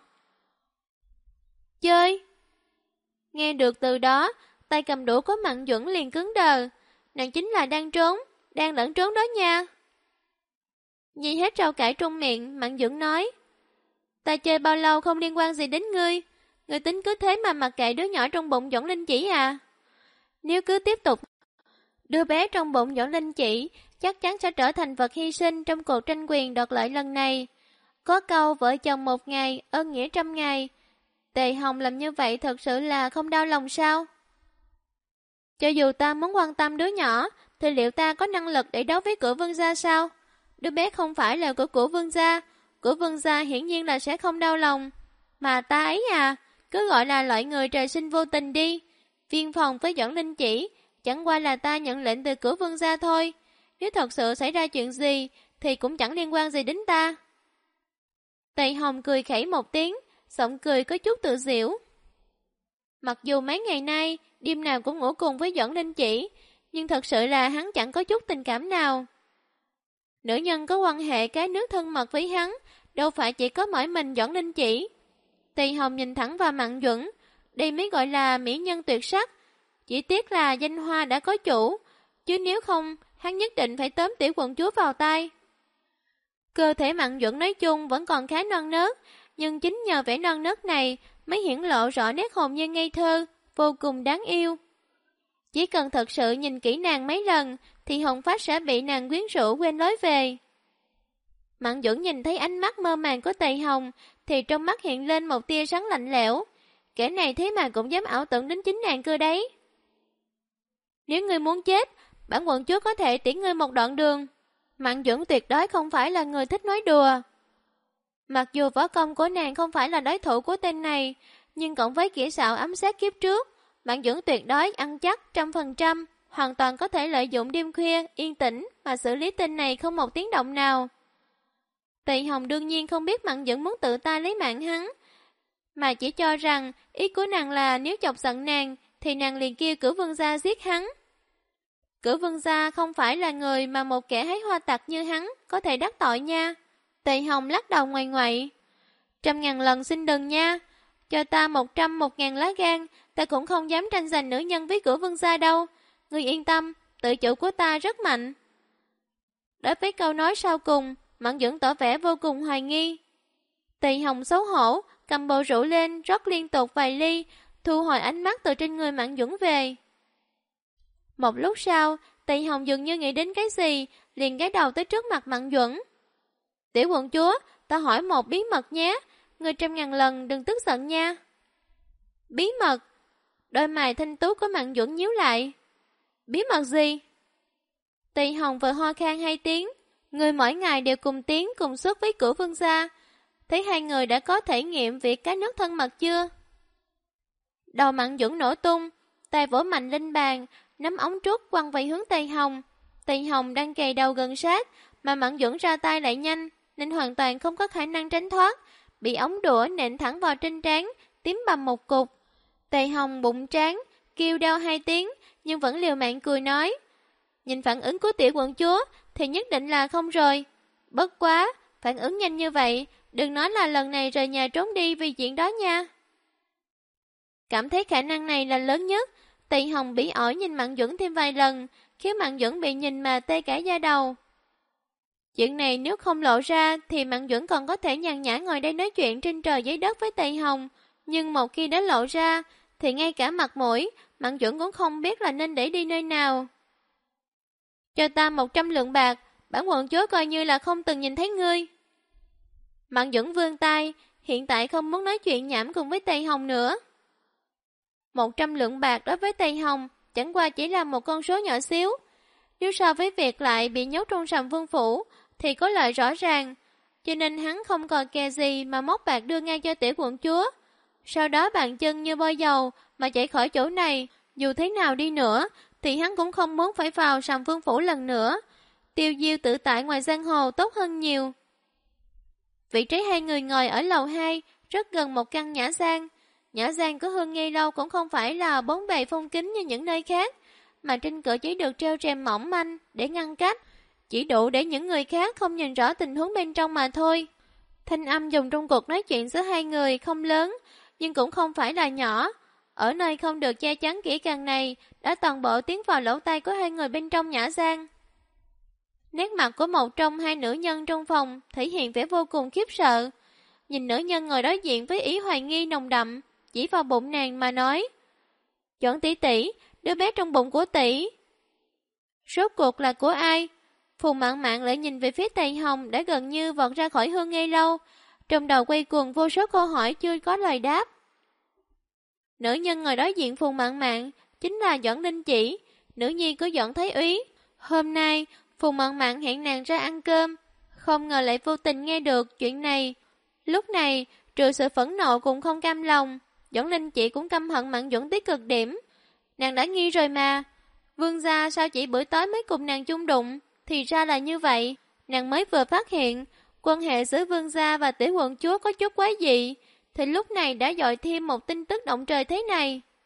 Chơi! Nghe được từ đó, tay cầm đũa của Mạn Duẩn liền cứng đờ. Nàng chính là đang trốn, đang lẫn trốn đó nha. Nhi hết rau cải trong miệng, Mạn Duẩn nói. Ta chơi bao lâu không liên quan gì đến ngươi. Ngươi tính cứ thế mà mặc kệ đứa nhỏ trong bụng Doãn Linh Chỉ à? Nếu cứ tiếp tục, đứa bé trong bụng Doãn Linh Chỉ chắc chắn sẽ trở thành vật hy sinh trong cuộc tranh quyền đoạt lợi lần này. Có câu vợ chồng 1 ngày, ơn nghĩa 100 ngày. Tề Hồng làm như vậy thật sự là không đau lòng sao? Cho dù ta muốn quan tâm đứa nhỏ, thì liệu ta có năng lực để đấu với cửa vương gia sao? Đứa bé không phải là của vương gia, của vương gia hiển nhiên là sẽ không đau lòng. Mà ta ấy à, cứ gọi là loại người trời sinh vô tình đi. Viên phòng với Doãn Linh Chỉ, chẳng qua là ta nhận lệnh từ cửa vương gia thôi. Nếu thật sự xảy ra chuyện gì, thì cũng chẳng liên quan gì đến ta. Tây Hồng cười khẩy một tiếng, giọng cười có chút tự giễu. Mặc dù mấy ngày nay, đêm nào cũng ngủ cùng với Doãn Linh Chỉ, nhưng thật sự là hắn chẳng có chút tình cảm nào. Nữ nhân có quan hệ cái nước thân mật với hắn, đâu phải chỉ có mỗi mình Doãn Linh Chỉ. Tỳ Hồng nhìn thẳng vào Mạn Duẩn, đây mới gọi là mỹ nhân tuyệt sắc. Chỉ tiếc là danh hoa đã có chủ, chứ nếu không, hắn nhất định phải tóm tiểu quận chúa vào tay. Cơ thể Mạn Duẩn nói chung vẫn còn khá non nớt, nhưng chính nhờ vẻ non nớt này mới hiển lộ rõ nét hồn nhiên ngây thơ, vô cùng đáng yêu. Chỉ cần thật sự nhìn kỹ nàng mấy lần, thì hồn phách sẽ bị nàng quyến rũ quên lối về. Mạn Duẩn nhìn thấy ánh mắt mơ màng của Tỳ Hồng, thì trong mắt hiện lên một tia sáng lạnh lẽo. Kẻ này thế mà cũng dám ảo tưởng đến chính nàng cơ đấy. Nếu ngươi muốn chết, bản quận chúa có thể tiễn ngươi một đoạn đường. Mạn Duẩn tuyệt đối không phải là người thích nói đùa. Mặc dù võ công của nàng không phải là đối thủ của tên này, nhưng cộng với kỹ xảo ám sát kiếp trước, Mạn Duẩn tuyệt đối ăn chắc 100%, hoàn toàn có thể lợi dụng đêm khuya, yên tĩnh mà xử lý tên này không một tiếng động nào. Tỳ Hồng đương nhiên không biết Mạn Duẩn muốn tự tay lấy mạng hắn, mà chỉ cho rằng ý của nàng là nếu chọc giận nàng thì nàng liền kêu Cửu Vương gia giết hắn. Cửu Vương gia không phải là người mà một kẻ hái hoa tặc như hắn có thể đắc tội nha. Tỳ Hồng lắc đầu ngoài ngoại. 100.000 lần xin đừng nha. Cho ta 101.000 lá gan, ta cũng không dám tranh giành nữ nhân với Cửu Vương gia đâu. Ngươi yên tâm, tự chủ của ta rất mạnh. Đối với câu nói sau cùng, Mạn Duẩn tỏ vẻ vô cùng hoài nghi. Tỳ Hồng xấu hổ, cầm bộ rượu lên, rót liên tục vài ly, thu hồi ánh mắt từ trên người Mạn Duẩn về. Một lúc sau, Tỳ Hồng dường như nghĩ đến cái gì, liền ghé đầu tới trước mặt Mạn Duẩn. Tiểu quận chúa, ta hỏi một bí mật nhé, ngươi 100.000 lần đừng tức giận nha. Bí mật? Đôi mày thanh tú của Mạn Duẩn nhíu lại. Bí mật gì? Tỳ Hồng vừa ho khan 2 tiếng, người mỗi ngày đều cùng tiến cùng xuất với Cửu Vương gia. Thấy hai người đã có thể nghiệm việc cá nước thân mật chưa? Đầu Mạn Duẩn nổ tung, tay vỗ mạnh lên bàn, nắm ống trúc quăng về hướng Tỳ Hồng. Tỳ Hồng đang kề đầu gần sát, mà Mạn Duẩn ra tay lại nhanh, nên hoàn toàn không có khả năng tránh thoát, bị ống đũa nện thẳng vào trên trán, tím bầm một cục. Tỳ Hồng bụng trán, kêu đau 2 tiếng, nhưng vẫn liều mạng cười nói. Nhìn phản ứng của tiểu quận chúa thì nhất định là không rồi. Bất quá, phản ứng nhanh như vậy, đừng nói là lần này rời nhà trốn đi vì chuyện đó nha. Cảm thấy khả năng này là lớn nhất, Tỳ Hồng bỉ ổi nhìn Mạn Duẩn thêm vài lần, khiến Mạn Duẩn bị nhìn mà tê cả da đầu. Chuyện này nếu không lộ ra thì Mạn Duẩn còn có thể nhàn nhã ngồi đây nói chuyện trên trời dưới đất với Tỳ Hồng, nhưng một khi đã lộ ra thì ngay cả mặt mũi Mạn Duẩn cũng không biết là nên để đi nơi nào. Cho ta 100 lượng bạc, bản quận chúa coi như là không từng nhìn thấy ngươi. Mạn Duẩn vươn tay, hiện tại không muốn nói chuyện nhảm cùng với Tỳ Hồng nữa. 100 lượng bạc đối với Tỳ Hồng chẳng qua chỉ là một con số nhỏ xíu. Nếu so với việc lại bị nhốt trong Sầm Vương phủ thì có lợi rõ ràng, cho nên hắn không còn kè gì mà móc bạc đưa ngay cho tiểu quận chúa. Sau đó bàn chân như bôi dầu mà chạy khỏi chỗ này, dù thế nào đi nữa thì hắn cũng không muốn phải vào Sầm Vương phủ lần nữa. Tiêu diêu tự tại ngoài giang hồ tốt hơn nhiều. Vị trí hai người ngồi ở lầu 2, rất gần một căn nhã gian. Nhã gian của Hương Nghi Lâu cũng không phải là bốn bề phong kính như những nơi khác, mà trên cửa chỉ được treo rèm mỏng manh để ngăn cách, chỉ đủ để những người khác không nhìn rõ tình huống bên trong mà thôi. Thanh âm dùng trong cuộc nói chuyện giữa hai người không lớn, nhưng cũng không phải là nhỏ. Ở nơi không được che chắn kỹ càng này, đã toàn bộ tiến vào lỗ tai của hai người bên trong nhã gian. Nét mặt của một trong hai nữ nhân trong phòng thể hiện vẻ vô cùng khiếp sợ. Nhìn nữ nhân ngồi đối diện với ý hoài nghi nồng đậm, chỉ vào bụng nàng mà nói. Chuẩn tỷ tỷ, đứa bé trong bụng của tỷ rốt cuộc là của ai? Phù Mạn Mạn lại nhìn về phía Tỳ Hồng đã gần như vọt ra khỏi Hương Nghi Lâu, trong đầu quay cuồng vô số câu hỏi chưa có lời đáp. Nữ nhân ngồi đối diện Phù Mạn Mạn chính là Doãn Linh Chỉ, nữ nhi của Doãn Thái Úy. Hôm nay Phù Mạn Mạn hẹn nàng ra ăn cơm, không ngờ lại vô tình nghe được chuyện này. Lúc này, trừ sự phẫn nộ cũng không cam lòng, Doãn Linh Chỉ cũng căm hận Mạn Duẩn tới cực điểm. Nàng đã nghi rồi mà, Vương gia sao chỉ bữa tối mới cùng nàng chung đụng, thì ra là như vậy. Nàng mới vừa phát hiện quan hệ giữa Vương gia và tiểu quận chúa có chút quái dị, thì lúc này đã dội thêm một tin tức động trời thế này.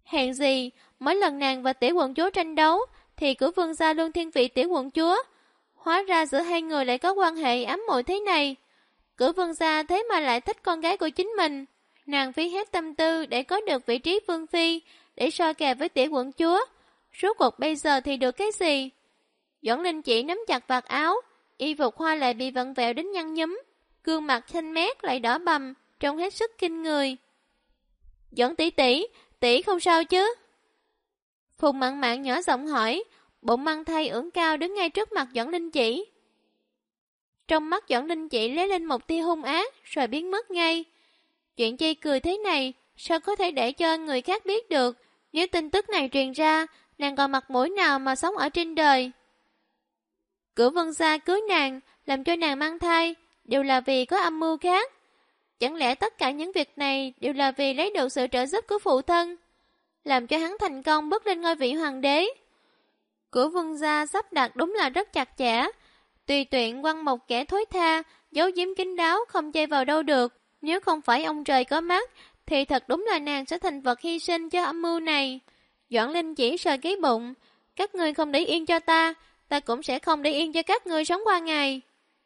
Hèn gì, mỗi lần nàng và tiểu quận chúa tranh đấu, thì Cửu Vương gia luôn thiên vị tiểu quận chúa. Hóa ra giữa hai người lại có quan hệ ấm muội thế này. Cửu Vương gia thế mà lại thích con gái của chính mình. Nàng phí hết tâm tư để có được vị trí vương phi, để so kè với tiểu quận chúa. Rốt cuộc bây giờ thì được cái gì? Doãn Linh chỉ nắm chặt vạt áo, y phục hoa lại bị vặn vẹo đến nhăn nhúm, gương mặt xanh mét lại đỏ bầm, trông hết sức kinh người. Doãn tỷ tỷ, tỷ không sao chứ? Phùng Mạn Mạn nhỏ giọng hỏi, bụng mang thai ưỡn cao đứng ngay trước mặt Doãn Linh chỉ. Trong mắt Doãn Linh chỉ lóe lên một tia hung ác, rồi biến mất ngay. Chuyện chi cười thế này, sao có thể để cho người khác biết được? Nếu tin tức này truyền ra, nàng còn mặt mũi nào mà sống ở trên đời? Cửu Vân gia cưới nàng, làm cho nàng mang thai, đều là vì có âm mưu khác. Chẳng lẽ tất cả những việc này đều là vì lấy được sự trợ giúp của phụ thân, làm cho hắn thành công bước lên ngôi vị hoàng đế? Cửu Vân gia sắp đặt đúng là rất chặt chẽ, tùy tiện quăng một kẻ thối tha, giấu giếm kín đáo không chê vào đâu được. Nếu không phải ông trời có mắt, thì thật đúng là nàng sẽ thành vật hy sinh cho âm mưu này. Doãn Linh chỉ sờ cái bụng, các ngươi không để yên cho ta, ta cũng sẽ không để yên cho các ngươi sống qua ngày.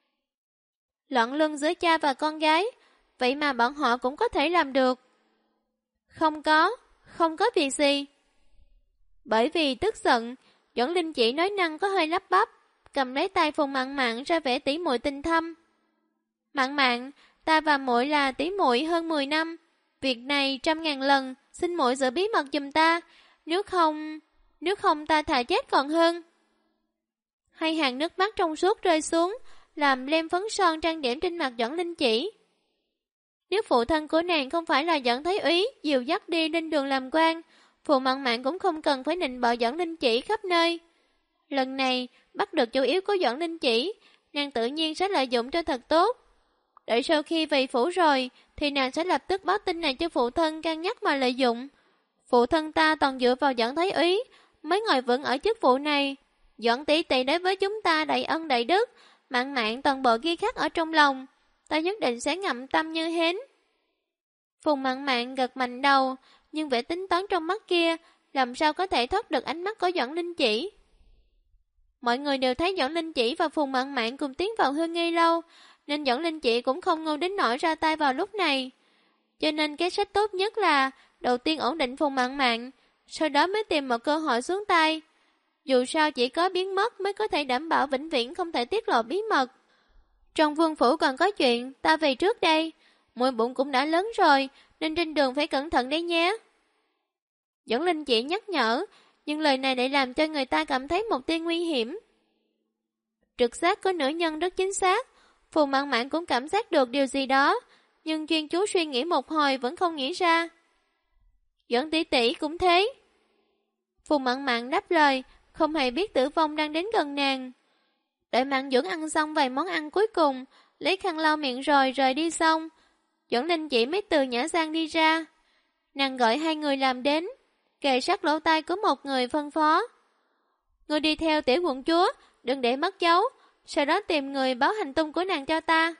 Loạn luân giữa cha và con gái, vậy mà bọn họ cũng có thể làm được. Không có việc gì. Bởi vì tức giận, Doãn Linh chỉ nói năng có hơi lắp bắp, cầm lấy tay Phùng Mạn Mạn ra vẻ tỉ muội tình thâm. Mạn Mạn, ta và muội là tỉ muội hơn 10 năm, việc này 100.000 lần, xin muội giữ bí mật giùm ta, nếu không ta thà chết còn hơn. Hai hàng nước mắt trong suốt rơi xuống, làm lem phấn son trang điểm trên mặt Doãn Linh chỉ. Nếu phụ thân của nàng không phải là Doãn Thái Úy dìu dắt đi lên đường làm quan, Phùng Mạn Mạn cũng không cần phải nịnh bợ Doãn Linh chỉ khắp nơi. Lần này, bắt được chủ yếu của Doãn Linh chỉ, nàng tự nhiên sẽ lợi dụng cho thật tốt. Đợi sau khi về phủ rồi, thì nàng sẽ lập tức báo tin này cho phụ thân can nhắc mà lợi dụng. Phụ thân ta toàn dựa vào Doãn Thái Úy, mới ngồi vững ở chức vụ này. Doãn tỷ tỷ đối với chúng ta đầy ân đầy đức, Mạn Mạn toàn bộ ghi khắc ở trong lòng, ta nhất định sẽ ngậm tâm như hến. Phùng Mạn Mạn gật mạnh đầu, nhưng vẻ tính toán trong mắt kia, làm sao có thể thoát được ánh mắt của Doãn Linh chỉ. Mọi người đều thấy Doãn Linh chỉ và Phùng Mạn Mạn cùng tiến vào Hương Nghi lâu, nên Doãn Linh chỉ cũng không ngu đến nỗi ra tay vào lúc này. Cho nên cái sách tốt nhất là đầu tiên ổn định Phùng Mạn Mạn, sau đó mới tìm một cơ hội xuống tay. Dù sao chỉ có biến mất mới có thể đảm bảo vĩnh viễn không thể tiết lộ bí mật. Trong vương phủ còn có chuyện, ta về trước đây. Muội bụng cũng đã lớn rồi, nên trên đường phải cẩn thận đấy nhé. Doãn Linh chỉ nhắc nhở, nhưng lời này lại làm cho người ta cảm thấy một tia nguy hiểm. Trực giác của nữ nhân rất chính xác, Phùng Mạn Mạn cũng cảm giác được điều gì đó, nhưng chuyên chú suy nghĩ một hồi vẫn không nghĩ ra. Doãn tỷ tỷ cũng thế. Phùng Mạn Mạn đáp lời, không hề biết tử vong đang đến gần nàng. Đợi Mạn Duẩn ăn xong vài món ăn cuối cùng, lấy khăn lau miệng rồi rời đi xong, Doãn Linh chỉ mới từ nhã gian đi ra. Nàng gọi hai người làm đến, kề sát lỗ tai của một người phân phó. Ngươi đi theo tiểu quận chúa, đừng để mất dấu, sau đó tìm người báo hành tung của nàng cho ta.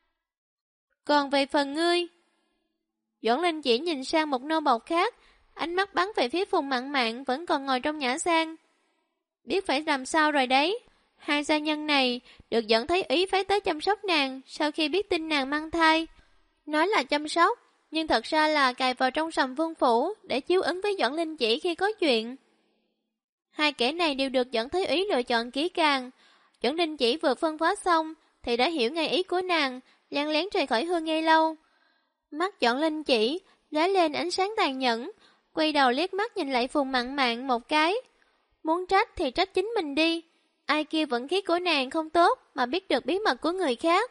Còn về phần ngươi... Doãn Linh chỉ nhìn sang một nô bộc khác, ánh mắt bắn về phía Phùng Mạn Mạn vẫn còn ngồi trong nhã gian. Biết phải làm sao rồi đấy. Hai gia nhân này được dẫn thấy ý phái tới chăm sóc nàng sau khi biết tin nàng mang thai. Nói là chăm sóc, nhưng thật ra là cài vào trong sầm vương phủ để chiếu ứng với Doãn Linh chỉ khi có chuyện. Hai kẻ này đều được dẫn thấy ý lựa chọn kỹ càng. Doãn Linh chỉ vừa phân phó xong thì đã hiểu ngay ý của nàng, lén lén rời khỏi Hương Nghi lâu. Mắt Doãn Linh chỉ lóe lên ánh sáng tàn nhẫn, quay đầu liếc mắt nhìn lại Phùng Mạn Mạn một cái. Muốn trách thì trách chính mình đi. Ai kia vận khí của nàng không tốt mà biết được bí mật của người khác.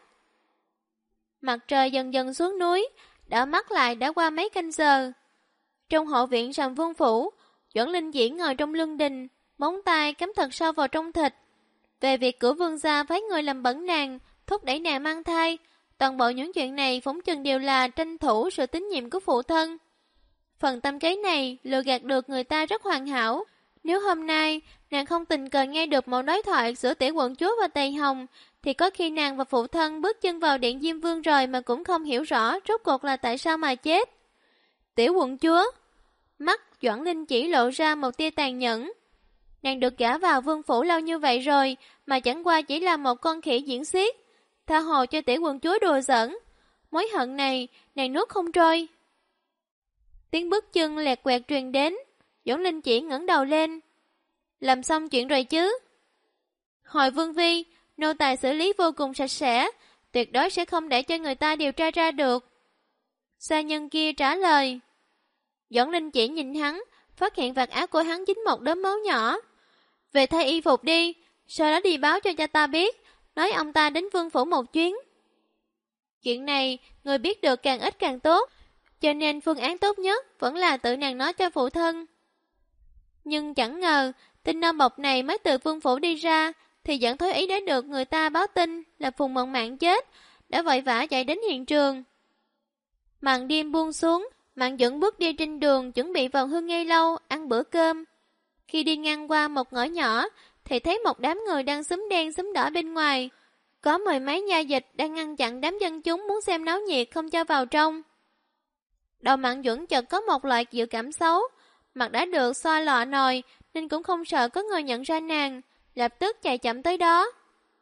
Mặt trời dần dần xuống núi, đảo mắt lại đã qua mấy canh giờ. Trong hậu viện Sầm Vương phủ, Doãn Linh Diễn ngồi trong lưng đình, móng tay cắm thật sâu vào trong thịt. Về việc của vương gia phái người làm bẩn nàng, thúc đẩy nàng mang thai, toàn bộ những chuyện này phóng chừng đều là tranh thủ sự tín nhiệm của phụ thân. Phần tâm kế này lừa gạt được người ta rất hoàn hảo. Nếu hôm nay nàng không tình cờ nghe được một đối thoại giữa tiểu quận chúa và Tề Hồng, thì có khi nàng và phụ thân bước chân vào điện Diêm Vương rồi mà cũng không hiểu rõ rốt cuộc là tại sao mà chết. Tiểu quận chúa, mắt Doãn Linh chỉ lộ ra một tia tàn nhẫn. Nàng được gả vào vương phủ lâu như vậy rồi, mà chẳng qua chỉ là một con khỉ diễn xiếc, tha hồ cho tiểu quận chúa đùa giỡn. Mối hận này, nàng nuốt không trôi. Tiếng bước chân lẹt quẹt truyền đến, Doãn Linh chỉ ngẩng đầu lên. Làm xong chuyện rồi chứ? Hồi Vương Phi, nô tài xử lý vô cùng sạch sẽ, tuyệt đối sẽ không để cho người ta điều tra ra được. Gia nhân kia trả lời. Doãn Linh chỉ nhìn hắn, phát hiện vạt áo của hắn dính một đốm máu nhỏ. Về thay y phục đi, sau đó đi báo cho cha ta biết, nói ông ta đến vương phủ một chuyến. Chuyện này, người biết được càng ít càng tốt, cho nên phương án tốt nhất vẫn là tự nàng nói cho phụ thân. Nhưng chẳng ngờ, tin nô bộc này mới từ vương phủ đi ra, thì Doãn Thối Ý đã được người ta báo tin là Phùng Mận Mạn chết, đã vội vã chạy đến hiện trường. Màn đêm buông xuống, Mạn Duẩn bước đi trên đường chuẩn bị vào Hương Ngây Lâu ăn bữa cơm. Khi đi ngang qua một ngõ nhỏ, thì thấy một đám người đang xúm đen xúm đỏ bên ngoài. Có mười mấy nha dịch đang ngăn chặn đám dân chúng muốn xem náo nhiệt không cho vào trong. Đầu Mạn Duẩn chợt có một loại dự cảm xấu, mặt đã được xoa lọ nồi nên cũng không sợ có người nhận ra nàng, lập tức chạy chậm tới đó.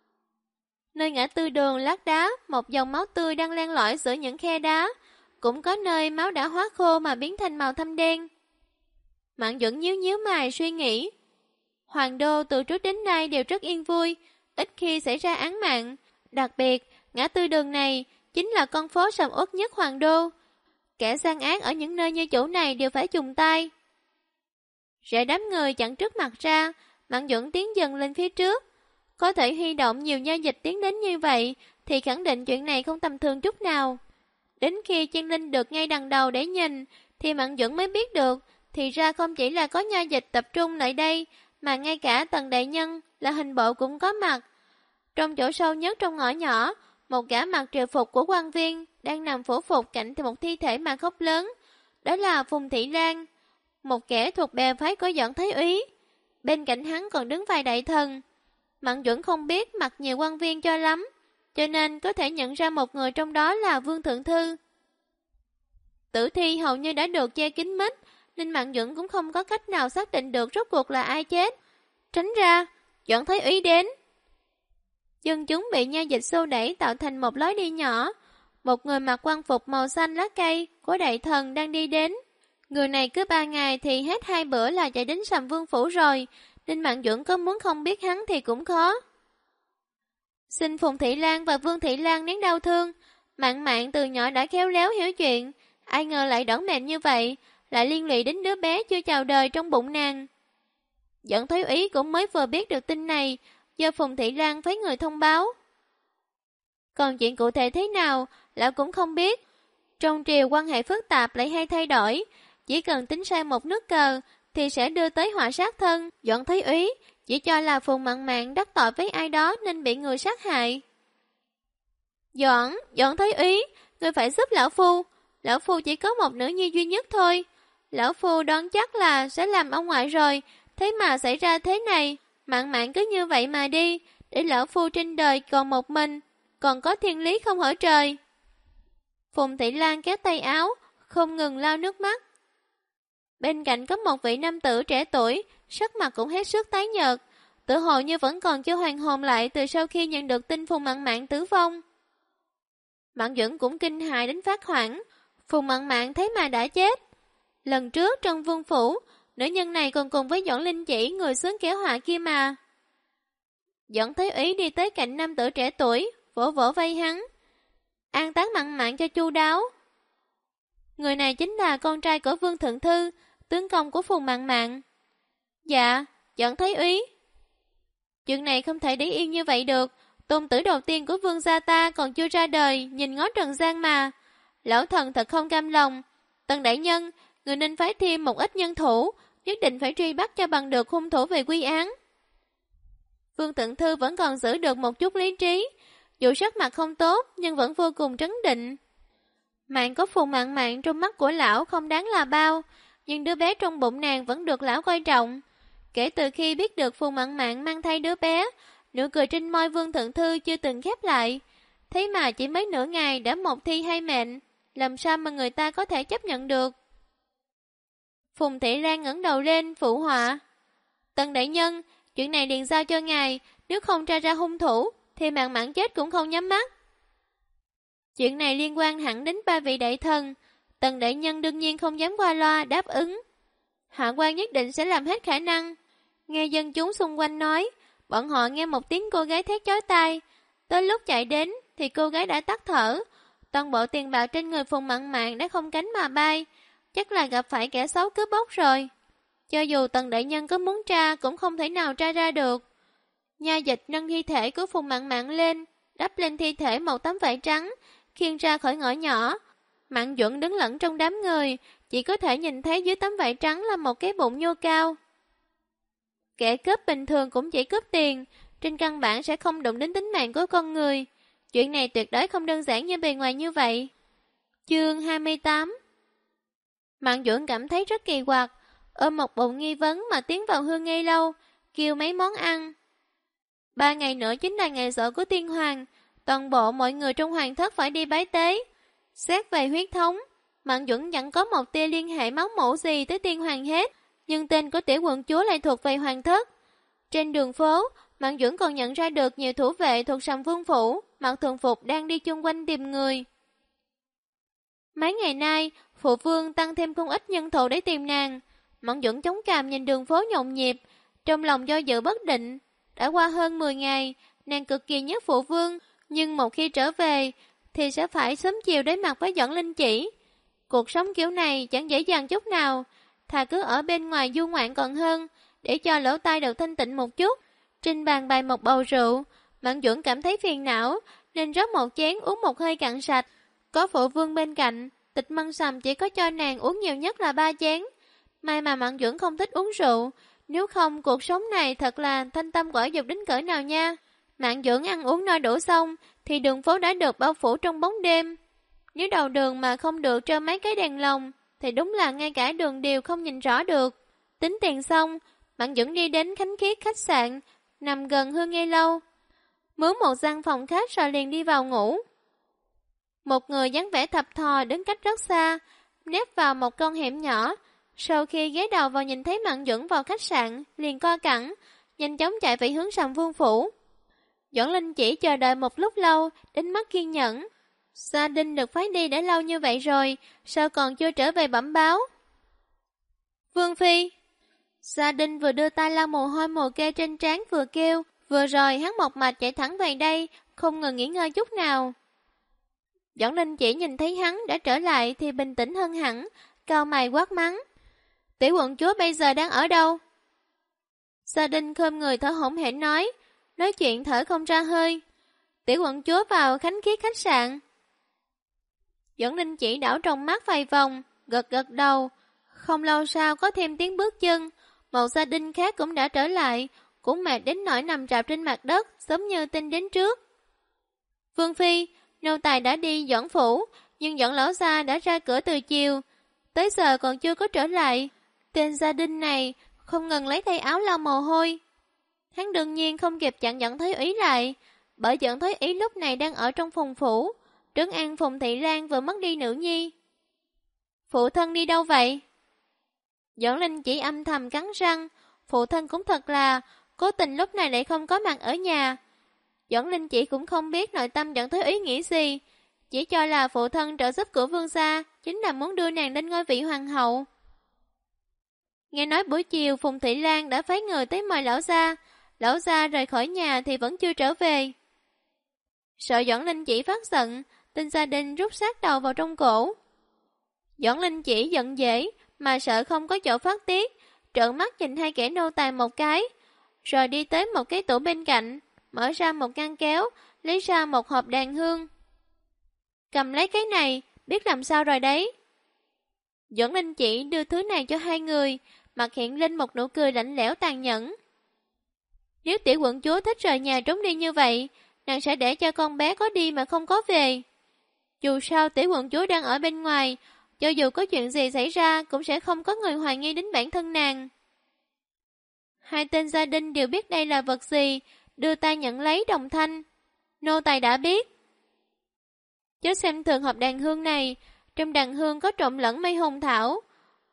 Nơi ngã tư đường lát đá, một dòng máu tươi đang len lỏi giữa những khe đá, cũng có nơi máu đã hóa khô mà biến thành màu thâm đen. Mạn Duẩn nhíu nhíu mày suy nghĩ. Hoàng đô từ trước đến nay đều rất yên vui, ít khi xảy ra án mạng. Đặc biệt, ngã tư đường này chính là con phố sầm uất nhất Hoàng đô. Kẻ gian ác ở những nơi như chỗ này đều phải chùng tay. Rẽ đám người chặn trước mặt ra, Mạn Duẩn tiến dần lên phía trước. Có thể huy động nhiều nha dịch tiến đến như vậy, thì khẳng định chuyện này không tầm thường chút nào. Đến khi Chiên Linh được ngay đằng đầu để nhìn, thì Mạn Duẩn mới biết được, thì ra không chỉ là có nha dịch tập trung lại đây, mà ngay cả Tần đại nhân là hình bộ cũng có mặt. Trong chỗ sâu nhất trong ngõ nhỏ, một gã mặc triều phục của quan viên đang nằm phủ phục cạnh một thi thể mà khóc lớn. Đó là Phùng Thị Lan, một kẻ thuộc bè phái của Doãn Thái Úy. Bên cạnh hắn còn đứng vài đại thần. Mạn Duẩn không biết mặt nhiều quan viên cho lắm, cho nên có thể nhận ra một người trong đó là Vương Thượng Thư. Tử thi hầu như đã được che kín mít, nên Mạn Duẩn cũng không có cách nào xác định được rốt cuộc là ai chết. Tránh ra, Doãn Thái Úy đến. Dân chúng bị nha dịch xô đẩy tạo thành một lối đi nhỏ. Một người mặc quan phục màu xanh lá cây của đại thần đang đi đến. Người này cứ 3 ngày thì hết 2 bữa là chạy đến Sầm Vương Phủ rồi, nên Mạn Duẩn có muốn không biết hắn thì cũng khó. Xin Phùng Thị Lan và Vương Thị Lan nén đau thương. Mạn Mạn từ nhỏ đã khéo léo hiểu chuyện, ai ngờ lại đỏng mềm như vậy, lại liên lụy đến đứa bé chưa chào đời trong bụng nàng. Doãn Thái Úy cũng mới vừa biết được tin này, do Phùng Thị Lan phái người thông báo. Còn chuyện cụ thể thế nào, lão cũng không biết. Trong triều quan hệ phức tạp lại hay thay đổi, chỉ cần tính sai một nước cờ thì sẽ đưa tới họa sát thân. Doãn Thái Úy chỉ cho là Phùng Mạn Mạn đắc tội với ai đó nên bị người sát hại. Doãn Thái Úy, ngươi phải giúp lão phu chỉ có một nữ nhi duy nhất thôi. Lão phu đoán chắc là sẽ làm ông ngoại rồi, thế mà xảy ra thế này. Mạn Mạn cứ như vậy mà đi, để lão phu trên đời còn một mình, còn có thiên lý không hở trời. Phùng Thị Lan kéo tay áo, không ngừng lau nước mắt. Bên cạnh có một vị nam tử trẻ tuổi, sắc mặt cũng hết sức tái nhợt, tự hồ như vẫn còn chưa hoàn hồn lại từ sau khi nhận được tin Phùng Mạn Mạn tử vong. Mạn Duẩn cũng kinh hãi đến phát hoảng, Phùng Mạn Mạn thế mà đã chết. Lần trước trong vương phủ, nữ nhân này còn cùng với Doãn Linh Chỉ người xuống kéo họa kia mà. Doãn Thái Úy đi tới cạnh nam tử trẻ tuổi, vỗ vỗ vai hắn. An táng Mạn Mạn cho chu đáo. Người này chính là con trai của Vương Thượng Thư, tướng công của Phùng Mạn Mạn. Dạ, Doãn Thái Úy. Chuyện này không thể để yên như vậy được. Tôn tử đầu tiên của vương gia ta còn chưa ra đời, nhìn ngó trần gian mà. Lão thần thật không cam lòng. Tần đại nhân, người nên phái thêm một ít nhân thủ, nhất định phải truy bắt cho bằng được hung thủ về quy án. Vương Thượng Thư vẫn còn giữ được một chút lý trí, dù sắc mặt không tốt nhưng vẫn vô cùng trấn định. Mạng có Phùng Mạn Mạn trong mắt của lão không đáng là bao, nhưng đứa bé trong bụng nàng vẫn được lão coi trọng. Kể từ khi biết được Phùng Mạn Mạn mang thai đứa bé, nụ cười trên môi Vương Thượng Thư chưa từng khép lại. Thế mà chỉ mấy nửa ngày đã một thi hai mệnh, làm sao mà người ta có thể chấp nhận được. Phùng Thị Lan ngẩng đầu lên, phụ họa. Tần đại nhân, chuyện này liền giao cho ngài, nếu không tra ra hung thủ, thì Mạn Mạn chết cũng không nhắm mắt. Chuyện này liên quan hẳn đến 3 vị đại thần, Tần đại nhân đương nhiên không dám qua loa đáp ứng. Hạ quan nhất định sẽ làm hết khả năng. Nghe dân chúng xung quanh nói, bọn họ nghe một tiếng cô gái thét chói tai. Tới lúc chạy đến thì cô gái đã tắt thở. Toàn bộ tiền bạc trên người Phùng Mạn Mạn đã không cánh mà bay. Chắc là gặp phải kẻ xấu cướp bóc rồi. Cho dù Tần đại nhân có muốn tra cũng không thể nào tra ra được. Nha dịch nâng thi thể của Phùng Mạn Mạn lên, đắp lên thi thể một tấm vải trắng, khiêng ra khỏi ngõ nhỏ. Mạn Duẩn đứng lẫn trong đám người, chỉ có thể nhìn thấy dưới tấm vải trắng là một cái bụng nhô cao. Kẻ cướp bình thường cũng chỉ cướp tiền, trên căn bản sẽ không đụng đến tính mạng của con người. Chuyện này tuyệt đối không đơn giản như bề ngoài như vậy. Chương 28. Mạn Duẩn cảm thấy rất kỳ quặc, ôm một bụng nghi vấn mà tiến vào Hương Ngây Lâu, kêu mấy món ăn. 3 ngày nữa chính là ngày giỗ của tiên hoàng, toàn bộ mọi người trong hoàng thất phải đi bái tế. Xét về huyết thống, Mạn Duẩn chẳng có một tia liên hệ máu mủ gì tới tiên hoàng hết, nhưng tên của tiểu quận chúa lại thuộc về hoàng thất. Trên đường phố, Mạn Duẩn còn nhận ra được nhiều thủ vệ thuộc Sầm Vương phủ, mặc thường phục đang đi chung quanh tìm người. Mấy ngày nay, phụ vương tăng thêm không ít nhân thủ để tìm nàng. Mạn Duẩn chống cằm nhìn đường phố nhộn nhịp, trong lòng do dự bất định. Đã qua hơn 10 ngày, nàng cực kỳ nhớ phụ vương, nhưng một khi trở về thì sẽ phải sớm chiều đối mặt với Doãn Linh Chỉ. Cuộc sống kiểu này chẳng dễ dàng chút nào, thà cứ ở bên ngoài du ngoạn còn hơn, để cho lỗ tai được thanh tịnh một chút. Trên bàn bày một bầu rượu, Mạn Duẩn cảm thấy phiền não, nên rót một chén uống một hơi cạn sạch. Có phụ vương bên cạnh, Tịch Mân Sầm chỉ có cho nàng uống nhiều nhất là 3 chén. May mà Mạn Duẩn không thích uống rượu, nếu không cuộc sống này thật là thanh tâm quả dục đến cỡ nào nha. Mạn Duẩn ăn uống no đủ xong, thì đường phố đã được bao phủ trong bóng đêm. Nếu đầu đường mà không được treo mấy cái đèn lồng, thì đúng là ngay cả đường đều không nhìn rõ được. Tính tiền xong, Mạn Duẩn đi đến Khánh Khiết khách sạn, nằm gần Hương Ngây Lâu. Mướn một gian phòng khách rồi liền đi vào ngủ. Một người dáng vẻ thập thò đứng cách rất xa, nép vào một con hẻm nhỏ. Sau khi ghé đầu vào nhìn thấy Mạn Duẩn vào khách sạn, liền co cẳng, nhanh chóng chạy về hướng Sầm Vương phủ. Doãn Linh Chỉ chờ đợi một lúc lâu, đến mất kiên nhẫn. Gia Đình được phái đi đã lâu như vậy rồi, sao còn chưa trở về bẩm báo? Vương Phi. Gia Đình vừa đưa tay lau mồ hôi mồ kê trên trán vừa kêu, vừa rồi hắn một mạch chạy thẳng về đây, không ngừng nghỉ ngơi chút nào. Doãn Linh Chỉ nhìn thấy hắn đã trở lại thì bình tĩnh hơn hẳn, cau mày quát mắng. Tiểu quận chúa bây giờ đang ở đâu? Gia Đình khom người thở hổn hển nói chuyện thở không ra hơi. Tiểu quận chúa vào Khánh Khiết khách sạn. Doãn Linh Chỉ đảo trong mắt vài vòng, gật gật đầu. Không lâu sau có thêm tiếng bước chân, một Gia Đình khác cũng đã trở lại, cũng mệt đến nỗi nằm rạp trên mặt đất, giống như tin đến trước. Vương Phi, nô tài đã đi Doãn phủ, nhưng Doãn lão gia đã ra cửa từ chiều, tới giờ còn chưa có trở lại. Tên Gia Đình này không ngừng lấy tay áo lau mồ hôi. Hắn đương nhiên không kịp chặn Doãn Thái Úy lại, bởi Doãn Thái Úy lúc này đang ở trong phòng phủ, trấn an Phùng Thị Lan vừa mất đi nữ nhi. Phụ thân đi đâu vậy? Doãn Linh chỉ âm thầm cắn răng, phụ thân cũng thật là, cố tình lúc này lại không có mặt ở nhà. Doãn Linh chỉ cũng không biết nội tâm Doãn Thái Úy nghĩ gì, chỉ cho là phụ thân trợ giúp của vương gia, chính là muốn đưa nàng lên ngôi vị hoàng hậu. Nghe nói buổi chiều Phùng Thị Lan đã phái người tới mời lão gia rời khỏi nhà thì vẫn chưa trở về. Sợ Doãn Linh chỉ phát giận, tên Gia Đình rút sát đầu vào trong cổ. Doãn Linh chỉ giận dễ, mà sợ không có chỗ phát tiết, trợn mắt nhìn hai kẻ nô tài một cái, rồi đi tới một cái tủ bên cạnh, mở ra một ngăn kéo, lấy ra một hộp đàn hương. Cầm lấy cái này, biết làm sao rồi đấy. Doãn Linh chỉ đưa thứ này cho hai người, mặt hiện lên một nụ cười lạnh lẽo tàn nhẫn. Nếu tiểu quận chúa thích rời nhà trốn đi như vậy, nàng sẽ để cho con bé có đi mà không có về. Dù sao tiểu quận chúa đang ở bên ngoài, cho dù có chuyện gì xảy ra cũng sẽ không có người hoài nghi đến bản thân nàng. Hai tên Gia Đình đều biết đây là vật gì, đưa tay nhận lấy đồng thanh. Nô tài đã biết. Chớ xem thường hộp đàn hương này, trong đàn hương có trộn lẫn mây hồng thảo.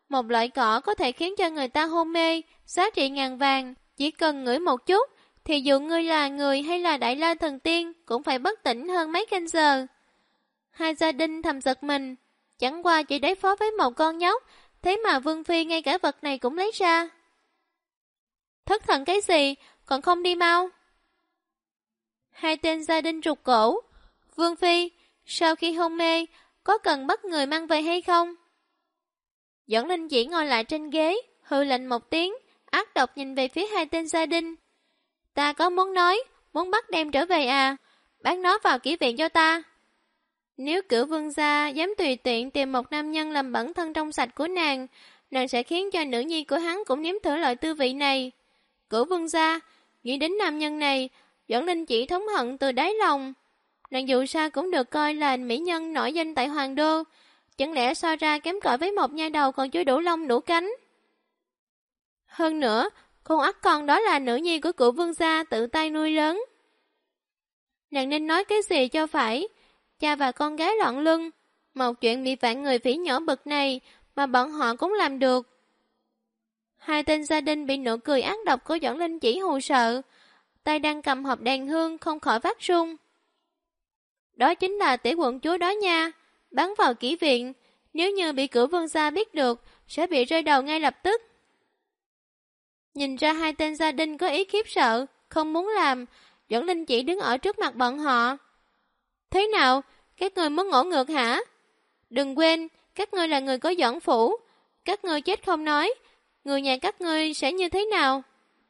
Một loại cỏ có thể khiến cho người ta hôn mê, giá trị ngàn vàng, chỉ cần ngửi một chút, thì dù ngươi là người hay là Đại La Thần Tiên cũng phải bất tỉnh hơn mấy canh giờ. Hai gia đình thầm giật mình, chẳng qua chỉ đối phó với một con nhóc, thế mà Vương Phi ngay cả vật này cũng lấy ra. Thất thần cái gì, còn không đi mau. Hai tên gia đình rụt cổ. Vương Phi, sau khi hôn mê, có cần bắt người mang về hay không? Dẫn Linh chỉ ngồi lại trên ghế, hừ lạnh một tiếng, ác độc nhìn về phía hai tên gia đình. Ta có muốn nói, muốn bắt đem trở về à? Bán nó vào kỹ viện cho ta. Nếu Cửu Vương gia dám tùy tiện tìm một nam nhân làm bẩn thân trong sạch của nàng sẽ khiến cho nữ nhi của hắn cũng nếm thử loại tư vị này. Cửu Vương gia, nghĩ đến nam nhân này, Dẫn Linh chỉ thống hận từ đáy lòng. Nàng dù sao cũng được coi là mỹ nhân nổi danh tại Hoàng Đô, chẳng lẽ so ra kém cỏi với một nha đầu còn chưa đủ lông đủ cánh. Hơn nữa, con ắt con đó là nữ nhi của Cửu Vương gia tự tay nuôi lớn. Nàng nên nói cái gì cho phải, cha và con gái loạn luân, một chuyện bị vạn người phỉ nhổ bực này mà bọn họ cũng làm được. Hai tên gia đình bị nụ cười ác độc của Dẫn Linh chỉ hù sợ, tay đang cầm hộp đàn hương không khỏi phát run. Đó chính là tiểu quận chúa đó nha, bắn vào kỹ viện, nếu như bị Cửu Vương gia biết được, sẽ bị rơi đầu ngay lập tức. Nhìn ra hai tên gia đình có ý khiếp sợ, không muốn làm, Dẫn Linh chỉ đứng ở trước mặt bọn họ. Thế nào, các ngươi muốn ngỗ ngược hả? Đừng quên, các ngươi là người có Dẫn phủ, các ngươi chết không nói, người nhà các ngươi sẽ như thế nào?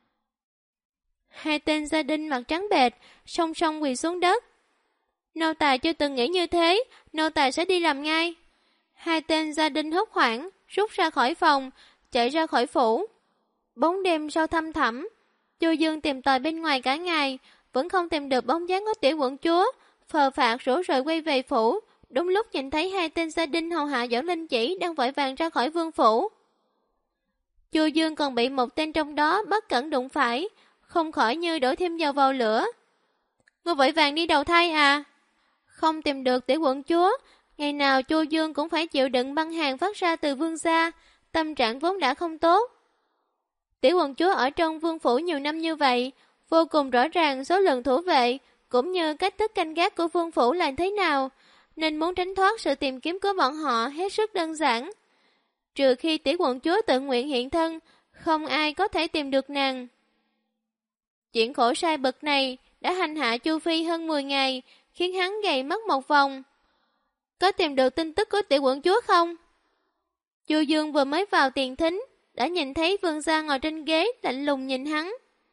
Hai tên gia đình mặt trắng bệch, song song quỳ xuống đất. Nô tài chưa từng nghĩ như thế, nô tài sẽ đi làm ngay. Hai tên gia đình hốt hoảng, rút ra khỏi phòng, chạy ra khỏi phủ. Bóng đêm sau thăm thẳm, Chu Dương tìm tòi bên ngoài cả ngày, vẫn không tìm được bóng dáng của tiểu quận chúa, phờ phạc rủ rời quay về phủ. Đúng lúc nhìn thấy hai tên gia đình hầu hạ Dẫn Linh chỉ đang vội vàng ra khỏi vương phủ. Chu Dương còn bị một tên trong đó bất cẩn đụng phải, không khỏi như đổ thêm dầu vào lửa. Ngươi vội vàng đi đầu thai à? Không tìm được tiểu quận chúa, ngày nào Chu Dương cũng phải chịu đựng băng hàng phát ra từ vương gia, tâm trạng vốn đã không tốt. Tiểu quận chúa ở trong vương phủ nhiều năm như vậy, vô cùng rõ ràng số lượng thủ vệ, cũng như cách thức canh gác của vương phủ là thế nào, nên muốn tránh thoát sự tìm kiếm của bọn họ hết sức đơn giản. Trừ khi tiểu quận chúa tự nguyện hiện thân, không ai có thể tìm được nàng. Chuyện khổ sai bực này đã hành hạ Chu Phi hơn 10 ngày, khiến hắn gầy mất một vòng. Có tìm được tin tức của tiểu quận chúa không? Chu Dương vừa mới vào tiền thính, đã nhìn thấy vương gia ngồi trên ghế lạnh lùng nhìn hắn.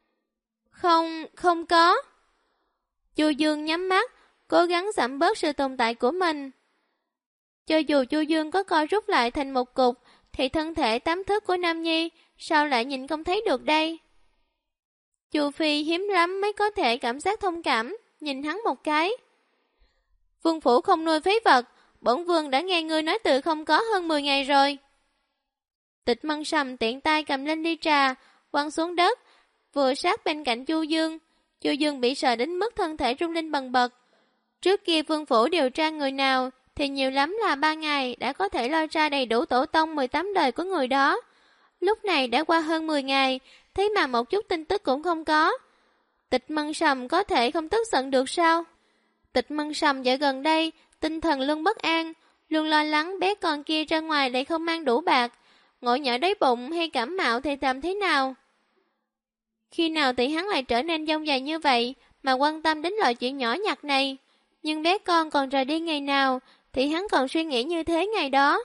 Không có. Chu Dương nhắm mắt, cố gắng giảm bớt sự tồn tại của mình. Cho dù Chu Dương có co rút lại thành một cục, thì thân thể tám thước của Nam Nhi sao lại nhìn không thấy được đây? Chu Phi hiếm lắm mới có thể cảm giác thông cảm, nhìn hắn một cái. Vương phủ không nuôi phế vật, bổn vương đã nghe ngươi nói từ không có hơn 10 ngày rồi. Tịch Mân Sầm tiện tay cầm lên ly trà, quăng xuống đất, vừa sát bên cạnh Chu Dương. Chu Dương bị sợ đến mức thân thể rung lên bần bật. Trước kia vương phủ điều tra người nào thì nhiều lắm là 3 ngày đã có thể lôi ra đầy đủ tổ tông 18 đời của người đó. Lúc này đã qua hơn 10 ngày, thế mà một chút tin tức cũng không có. Tịch Mân Sầm có thể không tức giận được sao? Tịch Mân Sầm dạo gần đây, tinh thần luôn bất an, luôn lo lắng bé con kia ra ngoài lại không mang đủ bạc, ngộ nhỡ đói bụng hay cảm mạo thì làm thế nào? Khi nào thì hắn lại trở nên dông dài như vậy mà quan tâm đến loại chuyện nhỏ nhặt này? Nhưng bé con còn rời đi ngày nào thì hắn còn suy nghĩ như thế ngày đó.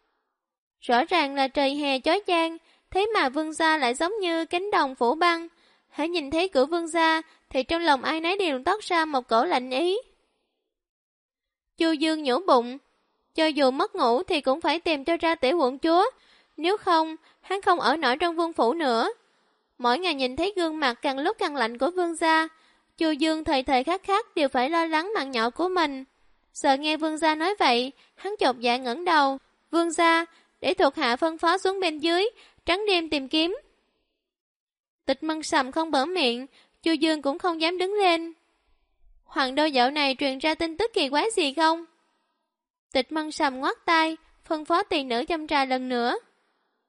Rõ ràng là trời hè chói chang, thế mà vương gia lại giống như cánh đồng phủ băng. Hãy nhìn thấy cửa vương gia thì trong lòng ai nấy đều toát ra một cổ lạnh ý. Chu Dương nhủ bụng, cho dù mất ngủ thì cũng phải tìm cho ra tiểu quận chúa, nếu không hắn không ở nổi trong vương phủ nữa. Mỗi ngày nhìn thấy gương mặt càng lúc càng lạnh của vương gia, Chu Dương thời thời khắc khắc đều phải lo lắng mạng nhỏ của mình. Sợ nghe vương gia nói vậy, hắn chột dạ ngẩng đầu. Vương gia, để thuộc hạ phân phó xuống bên dưới, trắng đêm tìm kiếm. Tịch Mân Sầm không bở miệng, Chu Dương cũng không dám đứng lên. Hoàng đô dạo này truyền ra tin tức kỳ quái gì không? Tịch Mân Sầm ngoắt tay, phân phó tỳ nữ châm trà lần nữa.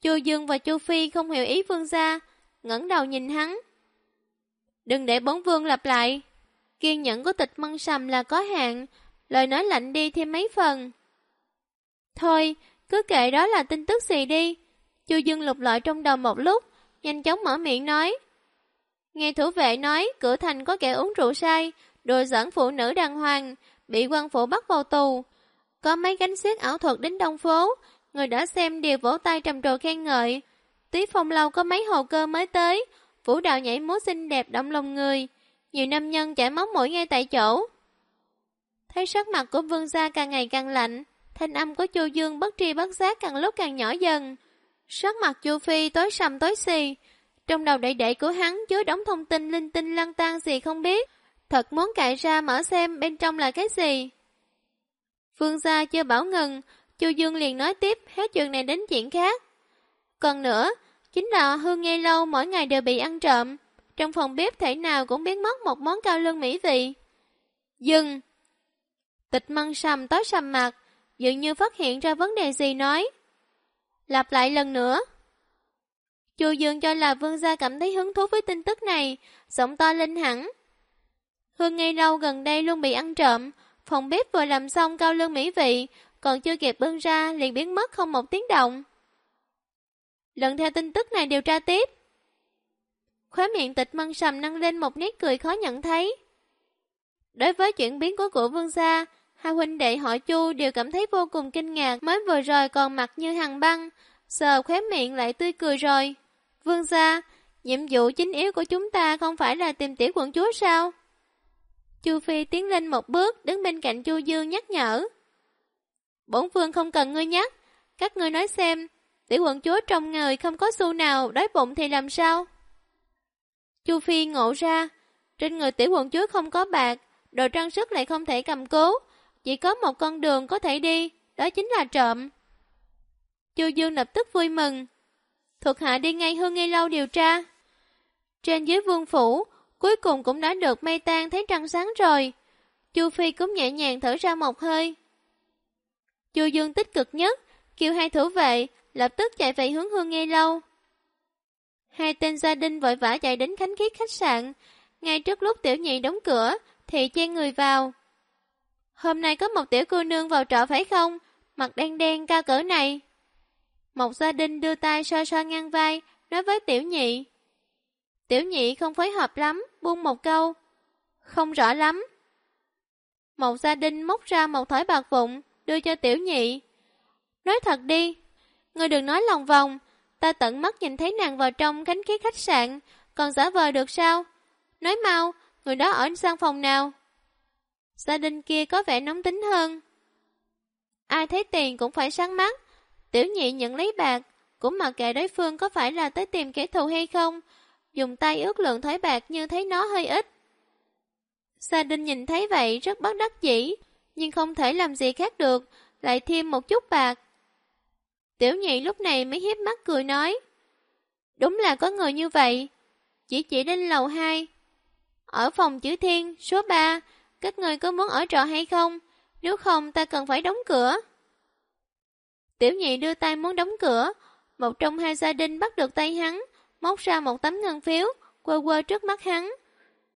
Chu Dương và Chu Phi không hiểu ý Vương gia, ngẩng đầu nhìn hắn. Đừng để bổn vương lặp lại. Kiên nhẫn của Tịch Mân Sầm là có hạn, lời nói lạnh đi thêm mấy phần. Thôi, cứ kệ đó là tin tức gì đi. Chu Dương lục lọi trong đầu một lúc, nhanh chóng mở miệng nói. Nghe thủ vệ nói cửa thành có kẻ uống rượu say, đùa giỡn phụ nữ đàng hoàng, bị quan phủ bắt vào tù. Có mấy gánh xiếc ảo thuật đến Đông phố, người đã xem đều vỗ tay trầm trồ khen ngợi. Tí Phong lâu có mấy hồ cơ mới tới, vũ đạo nhảy múa xinh đẹp động lòng người, nhiều nam nhân chảy máu mũi ngay tại chỗ. Thấy sắc mặt của Vương gia càng ngày càng lạnh, thanh âm của Chu Dương bất tri bất giác càng lúc càng nhỏ dần. Sắc mặt Chu Phi tối sầm tối xì, trong đầu đầy đậy của hắn chứa đống thông tin linh tinh lăng tan gì không biết, thật muốn cạy ra mở xem bên trong là cái gì. Vương gia chưa bảo ngừng, Chu Dương liền nói tiếp hết chuyện này đến chuyện khác. Còn nữa, chính là Hương Ngây Lâu mỗi ngày đều bị ăn trộm, trong phòng bếp thể nào cũng biến mất một món cao lương mỹ vị. Dừng! Tịch Mân Sầm tối sầm mặt, dường như phát hiện ra vấn đề gì nói. Lặp lại lần nữa. Chu Dương cho là Vương gia cảm thấy hứng thú với tin tức này, giọng to lên hẳn. Hương Ngây Lâu gần đây luôn bị ăn trộm, phòng bếp vừa làm xong cao lương mỹ vị, còn chưa kịp bưng ra liền biến mất không một tiếng động. Lần theo tin tức này điều tra tiếp. Khóe miệng Tịch Mân Sầm nâng lên một nét cười khó nhận thấy. Đối với chuyển biến của cụ Vương gia, hai huynh đệ họ Chu đều cảm thấy vô cùng kinh ngạc, mới vừa rồi còn mặt như hàn băng, giờ khóe miệng lại tươi cười rồi. Vương gia, nhiệm vụ chính yếu của chúng ta không phải là tìm tiểu quận chúa sao? Chu Phi tiến lên một bước, đứng bên cạnh Chu Dương nhắc nhở. Bổn vương không cần ngươi nhắc, các ngươi nói xem, tiểu quận chúa trong người không có xu nào, đói bụng thì làm sao? Chu Phi ngộ ra, trên người tiểu quận chúa không có bạc, đồ trang sức lại không thể cầm cố, chỉ có một con đường có thể đi, đó chính là trộm. Chu Dương lập tức vui mừng, thuộc hạ đi ngay Hương Ngây Lâu điều tra. Trên dưới vương phủ, cuối cùng cũng đã được mây tan thấy trăng sáng rồi. Chu Phi cũng nhẹ nhàng thở ra một hơi. Chu Dương tích cực nhất, kêu hai thủ vệ, lập tức chạy về hướng Hương Ngây Lâu. Hai tên gia đình vội vã chạy đến Khánh Khiết khách sạn, ngay trước lúc Tiểu Nhị đóng cửa, thì chen người vào. Hôm nay có một tiểu cô nương vào trọ phải không? Mặt đen đen cao cỡ này. Một gia đình đưa tay so so ngang vai, nói với Tiểu Nhị. Tiểu Nhị không phối hợp lắm, buông một câu. Không rõ lắm. Một gia đình móc ra một thỏi bạc vụn, đưa cho Tiểu Nhị. Nói thật đi, ngươi đừng nói lòng vòng, ta tận mắt nhìn thấy nàng vào trong Khánh Khiết khách sạn, còn giả vờ được sao? Nói mau, người đó ở sang phòng nào? Gia đình kia có vẻ nóng tính hơn. Ai thấy tiền cũng phải sáng mắt. Tiểu Nhị nhận lấy bạc, cũng mặc kệ đối phương có phải là tới tìm kẻ thù hay không, dùng tay ước lượng thỏi bạc như thấy nó hơi ít. Gia đình nhìn thấy vậy rất bất đắc dĩ, nhưng không thể làm gì khác được, lại thêm một chút bạc. Tiểu Nhị lúc này mới hiếp mắt cười nói. Đúng là có người như vậy. Chỉ đến lầu 2. Ở phòng chữ Thiên, số 3, các người có muốn ở trọ hay không? Nếu không ta cần phải đóng cửa. Tiểu Nhị đưa tay muốn đóng cửa, một trong hai gia đình bắt được tay hắn, móc ra một tấm ngân phiếu, quơ quơ trước mắt hắn.